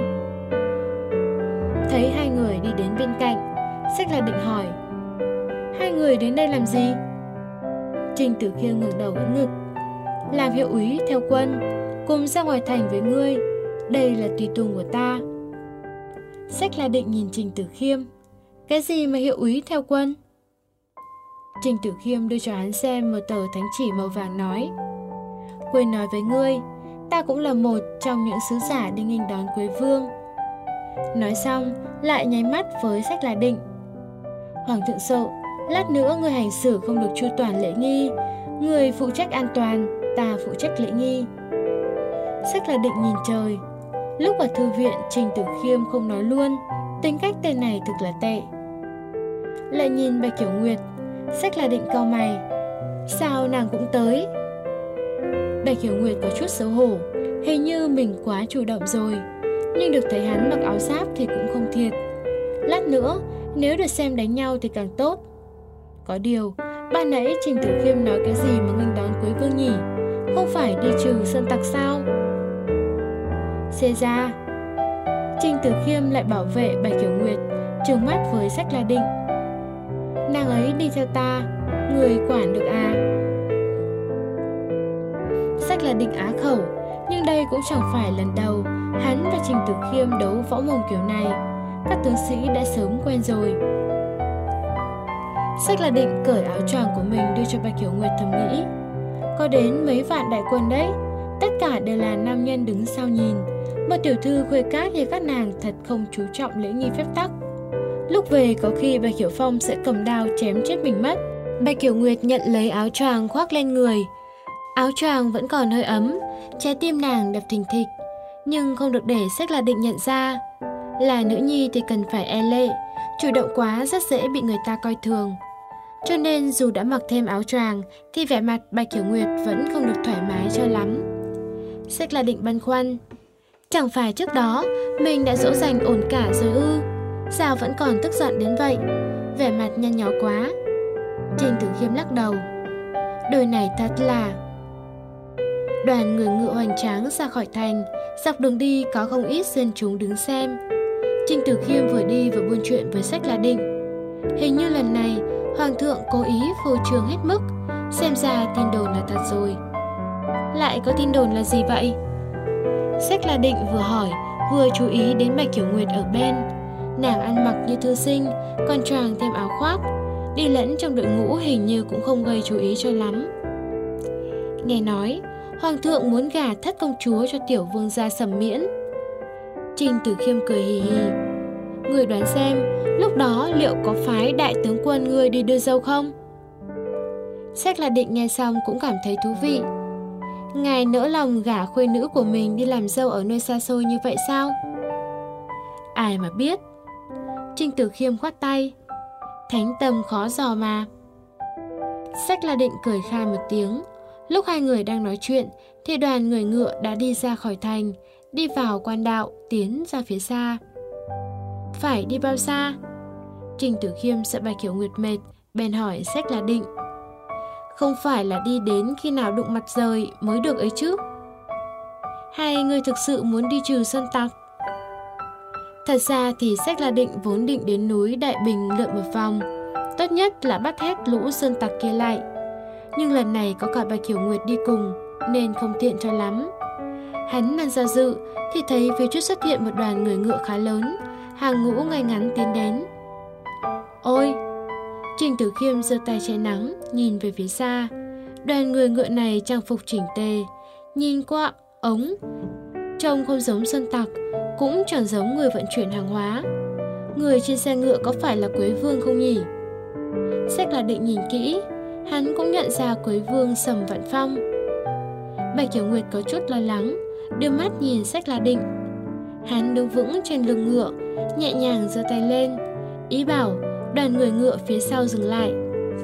Thấy hai người đi đến bên cạnh, Sách La Định hỏi: hai người đến đây làm gì? Trình Tử Khiêm ngẩng đầu ưỡn ngực: làm hiệu úy theo quân, cùng ra ngoài thành với ngươi, đây là tùy tùng của ta. Sách La Định nhìn Trình Tử Khiêm: cái gì mà hiệu úy theo quân? Trình Tử Khiêm đưa cho hắn xem một tờ thánh chỉ màu vàng nói: quên nói với ngươi, ta cũng là một trong những sứ giả đi nghênh đón Quế Vương. Nói xong lại nháy mắt với Sách La Định: hoàng thượng sợ lát nữa ngươi hành xử không được chu toàn lễ nghi, người phụ trách an toàn, ta phụ trách lễ nghi. Sách La Định nhìn trời. Lúc ở thư viện Trình Tử Khiêm không nói luôn, tính cách tên này thực là tệ. Lại nhìn Bạch Hiểu Nguyệt, Sách La Định cau mày: sao nàng cũng tới? Bạch Hiểu Nguyệt có chút xấu hổ, hình như mình quá chủ động rồi, nhưng được thấy hắn mặc áo giáp thì cũng không thiệt. Lát nữa nếu được xem đánh nhau thì càng tốt. Có điều ban nãy Trình Tử Khiêm nói cái gì mà nghênh đón Quế Vương nhỉ? Không phải đi trừ sơn tặc sao? Xê ra Trình Tử Khiêm lại bảo vệ Bạch Hiểu Nguyệt, trừng mắt với Sách La Định: nàng ấy đi theo ta, người quản được à? Sách La Định á khẩu, nhưng đây cũng chẳng phải lần đầu hắn và Trình Tử Khiêm đấu võ mồm kiểu này, các tướng sĩ đã sớm quen rồi. Sách La Định cởi áo choàng của mình đưa cho Bạch Hiểu Nguyệt, thầm nghĩ: có đến mấy vạn đại quân đấy, tất cả đều là nam nhân đứng sau nhìn, một tiểu thư khuê cát như các nàng thật không chú trọng lễ nghi phép tắc. Lúc về có khi Bạch Hiểu Phong sẽ cầm đao chém chết mình mất. Bạch Hiểu Nguyệt nhận lấy áo choàng khoác lên người. Áo choàng vẫn còn hơi ấm, trái tim nàng đập thình thịch, nhưng không được để Sách La Định nhận ra. Là nữ nhi thì cần phải e lệ, chủ động quá rất dễ bị người ta coi thường. Cho nên dù đã mặc thêm áo choàng thì vẻ mặt Bạch Hiểu Nguyệt vẫn không được thoải mái cho lắm. Sách La Định băn khoăn: chẳng phải trước đó mình đã dỗ dành ổn cả rồi ư? Sao vẫn còn tức giận đến vậy? Vẻ mặt nhăn nhó quá. Trình Tử Khiêm lắc đầu: đời này thật là... Đoàn người ngựa hoành tráng ra khỏi thành, dọc đường đi có không ít dân chúng đứng xem. Trình Tử Khiêm vừa đi vừa buôn chuyện với Sách La Định. Hình như lần này Hoàng thượng cố ý phô trương hết mức, xem ra tin đồn là thật rồi. Lại có tin đồn là gì vậy? Sách La Định vừa hỏi vừa chú ý đến Bạch Hiểu Nguyệt ở bên. Nàng ăn mặc như thư sinh, còn choàng thêm áo khoác, đi lẫn trong đội ngũ hình như cũng không gây chú ý cho lắm. Nghe nói hoàng thượng muốn gả thất công chúa cho tiểu vương gia Sầm Miễn. Trình Tử Khiêm cười hì hì. Người đoán xem lúc đó liệu có phái đại tướng quân ngươi đi đưa dâu không? Sách La Định nghe xong cũng cảm thấy thú vị. Ngài nỡ lòng gả khuê nữ của mình đi làm dâu ở nơi xa xôi như vậy sao? Ai mà biết. Trình Tử Khiêm khoát tay. Thánh tâm khó dò mà. Sách La Định cười khai một tiếng. Lúc hai người đang nói chuyện thì đoàn người ngựa đã đi ra khỏi thành, đi vào quan đạo, tiến ra phía xa. Phải đi bao xa? Trình Tử Khiêm sợ Bạch Hiểu Nguyệt mệt, bèn hỏi Sách La Định. Không phải là đi đến khi nào đụng mặt trời mới được ấy chứ? Hay ngươi thực sự muốn đi trừ sơn tặc? Thật ra thì Sách La Định vốn định đến núi Đại Bình lượn một vòng, tốt nhất là bắt hết lũ sơn tặc kia lại. Nhưng lần này có cả Bạch Hiểu Nguyệt đi cùng nên không tiện cho lắm. Hắn đang do dự thì thấy phía trước xuất hiện một đoàn người ngựa khá lớn, hàng ngũ ngay ngắn tiến đến. Ôi! Trình Tử Khiêm giơ tay che nắng, nhìn về phía xa. Đoàn người ngựa này trang phục chỉnh tề, nhìn qua ống, trông không giống sơn tặc, cũng chẳng giống người vận chuyển hàng hóa. Người trên xe ngựa có phải là Quế Vương không nhỉ? Sách La Định nhìn kỹ, hắn cũng nhận ra Quế Vương Sầm Vạn Phong. Bạch Hiểu Nguyệt có chút lo lắng, đưa mắt nhìn Sách La Định. Hắn đứng vững trên lưng ngựa, nhẹ nhàng giơ tay lên, ý bảo đoàn người ngựa phía sau dừng lại.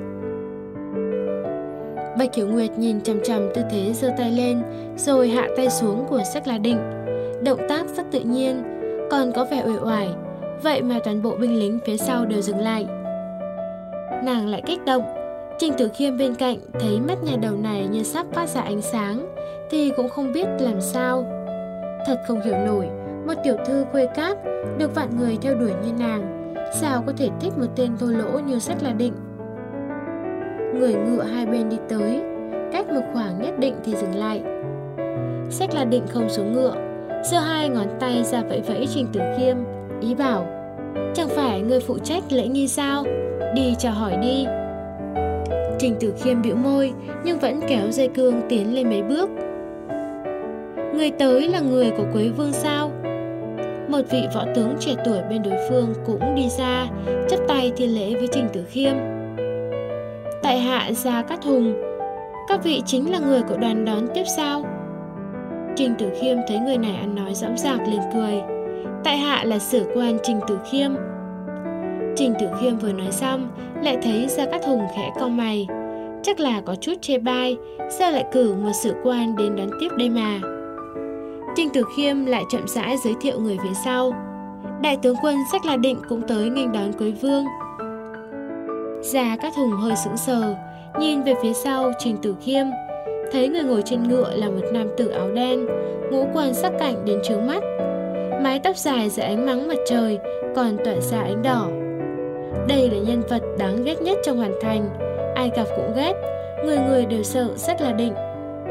Bạch Hiểu Nguyệt nhìn chằm chằm tư thế giơ tay lên rồi hạ tay xuống của Sách La Định. Động tác rất tự nhiên, còn có vẻ uể oải, vậy mà toàn bộ binh lính phía sau đều dừng lại. Nàng lại kích động. Trình Tử Khiêm bên cạnh thấy mắt nhà đầu này như sắp phát ra ánh sáng thì cũng không biết làm sao. Thật không hiểu nổi, một tiểu thư khuê cát được vạn người theo đuổi như nàng, sao có thể thích một tên thô lỗ như Sách La Định. Người ngựa hai bên đi tới, cách một khoảng nhất định thì dừng lại. Sách La Định không xuống ngựa, giơ hai ngón tay ra vẫy vẫy Trình Tử Khiêm, ý bảo: chẳng phải người phụ trách lễ nghi sao? Đi chào hỏi đi. Trình Tử Khiêm bĩu môi nhưng vẫn kéo dây cương tiến lên mấy bước. Người tới là người của Quế Vương sao? Một vị võ tướng trẻ tuổi bên đối phương cũng đi ra, chắp tay thi lễ với Trình Tử Khiêm. Tại hạ Gia Cát Hùng, các vị chính là người của đoàn đón tiếp sao? Trình Tử Khiêm thấy người này ăn nói dõng dạc liền cười. Tại hạ là sử quan Trình Tử Khiêm. Trình Tử Khiêm vừa nói xong, lại thấy Gia Cát Hùng khẽ cau mày. Chắc là có chút chê bai, sao lại cử một sử quan đến đón tiếp đây mà. Trình Tử Khiêm lại chậm rãi giới thiệu người phía sau. Đại tướng quân Sách La Định cũng tới nghênh đón Quế Vương. Gia Cát Hùng hơi sững sờ, nhìn về phía sau Trình Tử Khiêm, thấy người ngồi trên ngựa là một nam tử áo đen, ngũ quan sắc cạnh đến chướng mắt. Mái tóc dài dưới ánh nắng mặt trời còn tỏa ra ánh đỏ. Đây là nhân vật đáng ghét nhất trong hoàn thành, ai gặp cũng ghét, người người đều sợ Sách La Định.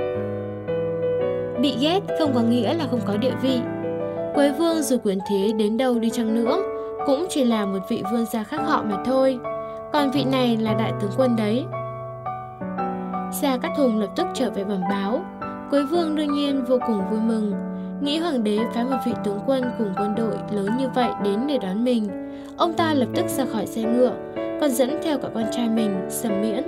Bị ghét không có nghĩa là không có địa vị. Quế Vương dù quyền thế đến đâu đi chăng nữa cũng chỉ là một vị vương gia khác họ mà thôi, còn vị này là đại tướng quân đấy. Gia Cát Hùng lập tức trở về bẩm báo. Quế Vương đương nhiên vô cùng vui mừng, nghĩ hoàng đế phái một vị tướng quân cùng quân đội lớn như vậy đến để đón mình. Ông ta lập tức ra khỏi xe ngựa, còn dẫn theo cả con trai mình, Sầm Miễn.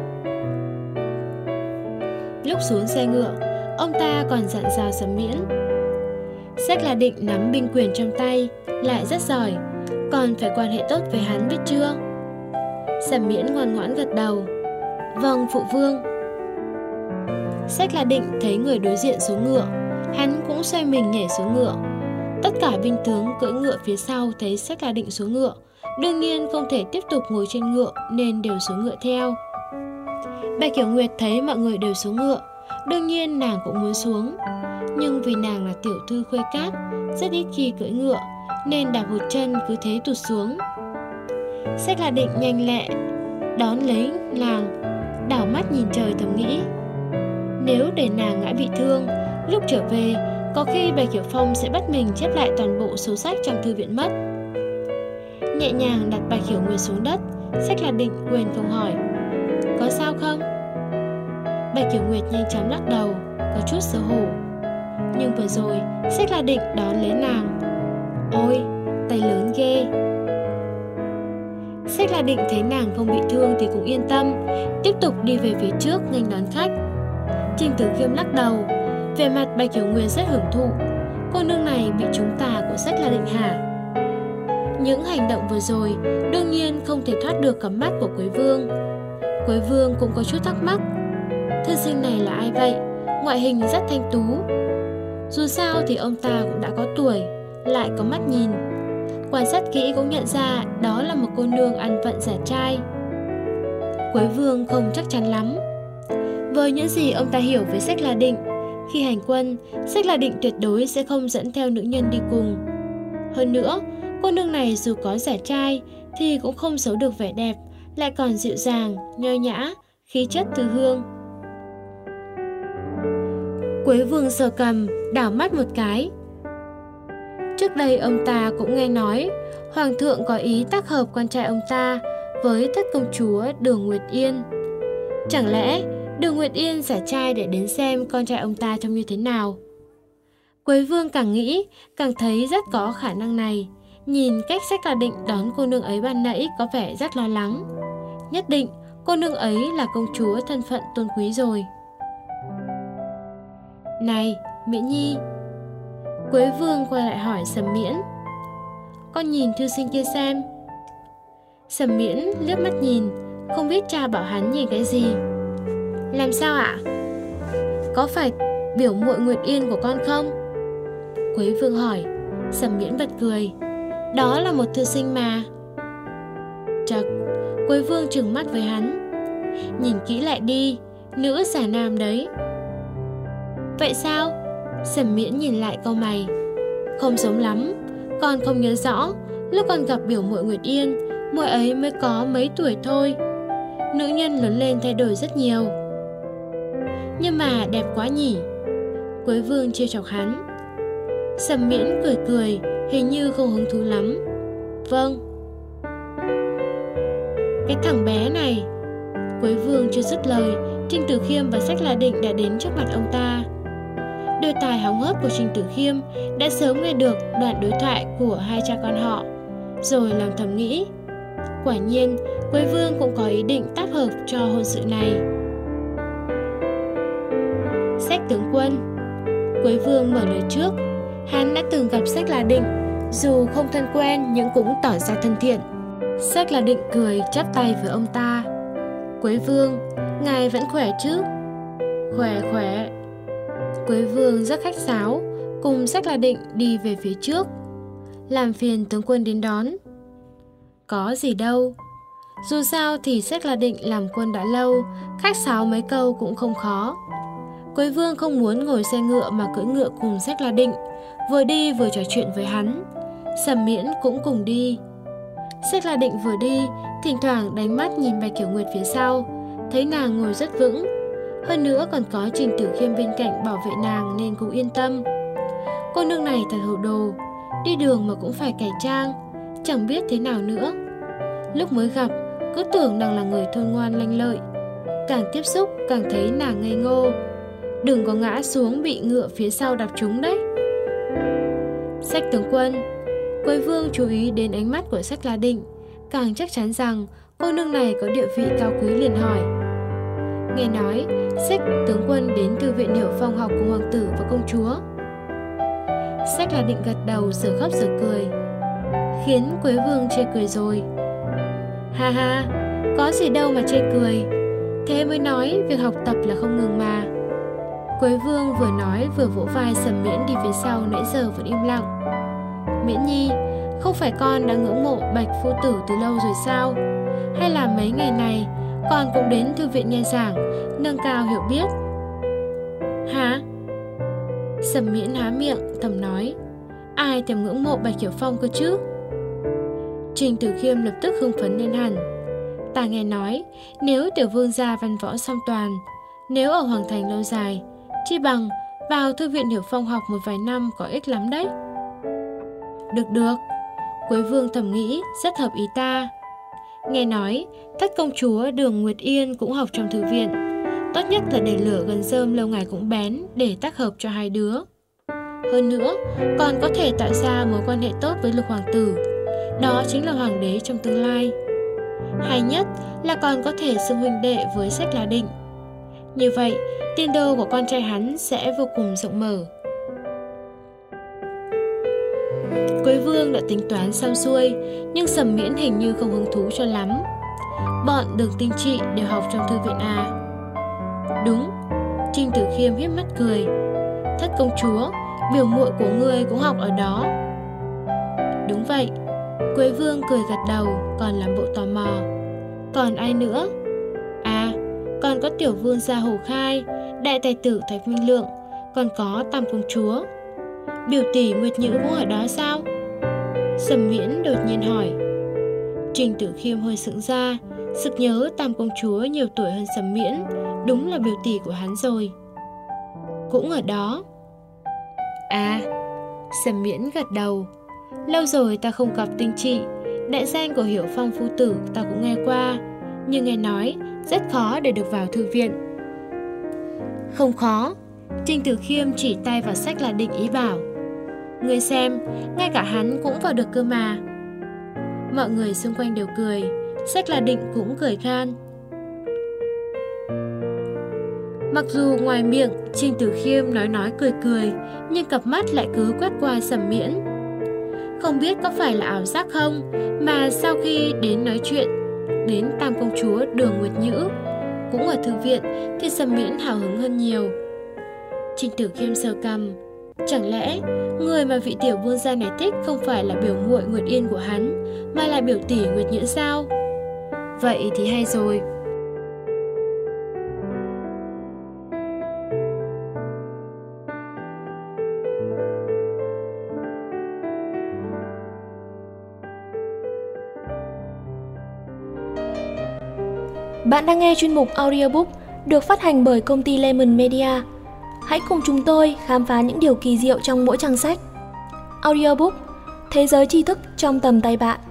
Lúc xuống xe ngựa, ông ta còn dặn dò Sầm Miễn: Sách La Định nắm binh quyền trong tay, lại rất giỏi, còn phải quan hệ tốt với hắn biết chưa? Sầm Miễn ngoan ngoãn gật đầu: Vâng, phụ vương. Sách La Định thấy người đối diện xuống ngựa, hắn cũng xoay mình nhảy xuống ngựa. Tất cả binh tướng cưỡi ngựa phía sau thấy Sách La Định xuống ngựa, đương nhiên không thể tiếp tục ngồi trên ngựa nên đều xuống ngựa theo. Bạch Hiểu Nguyệt thấy mọi người đều xuống ngựa, đương nhiên nàng cũng muốn xuống, nhưng vì nàng là tiểu thư khuê cát, rất ít khi cưỡi ngựa nên đạp một chân cứ thế tụt xuống. Sách La Định nhanh lẹ đón lấy nàng, đảo mắt nhìn trời thầm nghĩ: nếu để nàng ngã bị thương, lúc trở về có khi Bạch Hiểu Phong sẽ bắt mình chép lại toàn bộ số sách trong thư viện mất. nhẹ nhàng đặt Bạch Hiểu Nguyệt xuống đất. Sách là Định quên không hỏi: có sao không? Bạch Hiểu Nguyệt nhanh chóng lắc đầu, có chút xấu hổ. Nhưng vừa rồi Sách là Định đón lấy nàng: ôi, tay lớn ghê. Sách là Định thấy nàng không bị thương thì cũng yên tâm, tiếp tục đi về phía trước nghênh đón khách. Trình Tử Khiêm lắc đầu, vẻ mặt Bạch Hiểu Nguyệt rất hưởng thụ. Cô nương này bị chúng ta của Sách là Định hả? Những hành động vừa rồi đương nhiên không thể thoát được cặp mắt của Quế Vương. Quế Vương cũng có chút thắc mắc, thư sinh này là ai vậy? Ngoại hình rất thanh tú. Dù sao thì ông ta cũng đã có tuổi, lại có mắt nhìn. Quan sát kỹ cũng nhận ra đó là một cô nương ăn vận giả trai. Quế Vương không chắc chắn lắm. Với những gì ông ta hiểu về Sách là Định, khi hành quân, Sách là Định tuyệt đối sẽ không dẫn theo nữ nhân đi cùng. Hơn nữa, cô nương này dù có giả trai thì cũng không giấu được vẻ đẹp, lại còn dịu dàng, nho nhã, khí chất thư hương. Quế Vương sờ cằm, đảo mắt một cái. Trước đây ông ta cũng nghe nói Hoàng thượng có ý tác hợp con trai ông ta với thất công chúa Đường Nguyệt Yên. Chẳng lẽ Đường Nguyệt Yên giả trai để đến xem con trai ông ta trông như thế nào? Quế Vương càng nghĩ càng thấy rất có khả năng này. Nhìn cách Sách là Định đón cô nương ấy ban nãy có vẻ rất lo lắng. Nhất định cô nương ấy là công chúa thân phận tôn quý rồi. Này, Miễn Nhi. Quế Vương quay lại hỏi Sầm Miễn: con nhìn thư sinh kia xem. Sầm Miễn liếc mắt nhìn, không biết cha bảo hắn nhìn cái gì. Làm sao ạ? Có phải biểu muội Nguyệt Yên của con không? Quế Vương hỏi. Sầm Miễn bật cười: đó là một thư sinh mà. Chật, Quế Vương trừng mắt với hắn: nhìn kỹ lại đi, nữ xà nam đấy. Vậy sao? Sầm Miễn nhìn lại cau mày: không giống lắm, con không nhớ rõ. Lúc con gặp biểu muội Nguyệt Yên, muội ấy mới có mấy tuổi thôi. Nữ nhân lớn lên thay đổi rất nhiều. Nhưng mà đẹp quá nhỉ? Quế Vương trêu chọc hắn. Sầm Miễn cười cười, hình như không hứng thú lắm. Vâng. Cái thằng bé này. Quế Vương chưa dứt lời, Trình Tử Khiêm và Sách là Định đã đến trước mặt ông ta. Đôi tai hóng hớt của Trình Tử Khiêm đã sớm nghe được đoạn đối thoại của hai cha con họ, rồi làm thầm nghĩ, quả nhiên Quế Vương cũng có ý định tác hợp cho hôn sự này. Sách tướng quân. Quế Vương mở lời trước. Hắn đã từng gặp Sách là Định, dù không thân quen nhưng cũng tỏ ra thân thiện. Sách là Định cười chắp tay với ông ta. Quế Vương, ngài vẫn khỏe chứ? Khỏe khỏe. Quế Vương rất khách sáo, cùng Sách là Định đi về phía trước. Làm phiền tướng quân đến đón. Có gì đâu. Dù sao thì Sách là Định làm quân đã lâu, khách sáo mấy câu cũng không khó. Quế Vương không muốn ngồi xe ngựa mà cưỡi ngựa cùng Sách là Định, vừa đi vừa trò chuyện với hắn. Sầm Miễn cũng cùng đi. Sách là Định vừa đi, thỉnh thoảng đánh mắt nhìn Bạch Hiểu Nguyệt phía sau, thấy nàng ngồi rất vững. Hơn nữa còn có Trình Tử Khiêm bên cạnh bảo vệ nàng nên cũng yên tâm. Cô nương này thật hồ đồ, đi đường mà cũng phải cải trang, chẳng biết thế nào nữa. Lúc mới gặp, cứ tưởng nàng là người thôn ngoan lanh lợi, càng tiếp xúc càng thấy nàng ngây ngô. Đừng có ngã xuống bị ngựa phía sau đạp trúng đấy. Sách tướng quân. Quế Vương chú ý đến ánh mắt của Sách là Định, càng chắc chắn rằng cô nương này có địa vị cao quý liền hỏi. Nghe nói Sách tướng quân đến thư viện Hiểu Phong học cùng hoàng tử và công chúa. Sách là Định gật đầu giờ khóc giờ cười, khiến Quế Vương chê cười rồi. Ha ha, có gì đâu mà chê cười, thế mới nói việc học tập là không ngừng mà. Quế Vương vừa nói vừa vỗ vai Sầm Miễn đi phía sau nãy giờ vẫn im lặng. Miễn Nhi, không phải con đã ngưỡng mộ Bạch phu tử từ lâu rồi sao? Hay là mấy ngày này con cũng đến thư viện nghe giảng, nâng cao hiểu biết? Hả? Sầm Miễn há miệng thầm nói, ai thèm ngưỡng mộ Bạch Hiểu Phong cơ chứ? Trình Tử Khiêm lập tức hưng phấn lên hẳn. Ta nghe nói nếu tiểu vương gia văn võ song toàn, nếu ở hoàng thành lâu dài, chi bằng vào thư viện Hiểu Phong học một vài năm có ích lắm đấy. Được được. Quế Vương thầm nghĩ rất hợp ý ta. Nghe nói thất công chúa Đường Nguyệt Yên cũng học trong thư viện. Tốt nhất là để lửa gần rơm lâu ngày cũng bén, để tác hợp cho hai đứa. Hơn nữa, còn có thể tạo ra mối quan hệ tốt với Lục hoàng tử. Đó chính là hoàng đế trong tương lai. Hay nhất là còn có thể xưng huynh đệ với Sách La Định. Như vậy, tiền đồ của con trai hắn sẽ vô cùng rộng mở. Quế Vương đã tính toán xong xuôi, nhưng Sầm Miễn hình như không hứng thú cho lắm. Bọn Đường Tinh Trị đều học trong thư viện à? Đúng. Trình Tử Khiêm hiếp mắt cười. Thất công chúa, biểu muội của ngươi cũng học ở đó. Đúng vậy. Quế Vương cười gật đầu, còn làm bộ tò mò. Còn ai nữa? À, còn có tiểu vương gia Hồ Khai, đại tài tử Thạch Minh Lượng, còn có Tam công chúa. Biểu tỷ Nguyệt Nhữ cũng ở đó sao? Sầm Miễn đột nhiên hỏi. Trình Tử Khiêm hơi sững ra, sực nhớ Tam công chúa nhiều tuổi hơn Sầm Miễn, đúng là biểu tỷ của hắn rồi. Cũng ở đó. À, Sầm Miễn gật đầu. Lâu rồi ta không gặp Tinh Trị, đại danh của Hiểu Phong phu tử ta cũng nghe qua, nhưng nghe nói rất khó để được vào thư viện. Không khó. Trình Tử Khiêm chỉ tay vào Sách La Định ý bảo. Ngươi xem, ngay cả hắn cũng vào được cơ mà. Mọi người xung quanh đều cười, Sách La Định cũng cười khan. Mặc dù ngoài miệng Trình Tử Khiêm nói nói cười cười, nhưng cặp mắt lại cứ quét qua Sầm Miễn. Không biết có phải là ảo giác không, mà sau khi đến nói chuyện đến Tam công chúa Đường Nguyệt Nhữ cũng ở thư viện, thì Sầm Miễn hào hứng hơn nhiều. Trình Tử Khiêm sờ cằm. Chẳng lẽ người mà vị tiểu vương gia này thích không phải là biểu muội Nguyệt Yên của hắn, mà là biểu tỷ Nguyệt Nhữ sao? Vậy thì hay rồi.
Bạn đang nghe chuyên mục audiobook được phát hành bởi công ty Lemon Media. Hãy cùng chúng tôi khám phá những điều kỳ diệu trong mỗi trang sách. Audiobook, thế giới tri thức trong tầm tay bạn.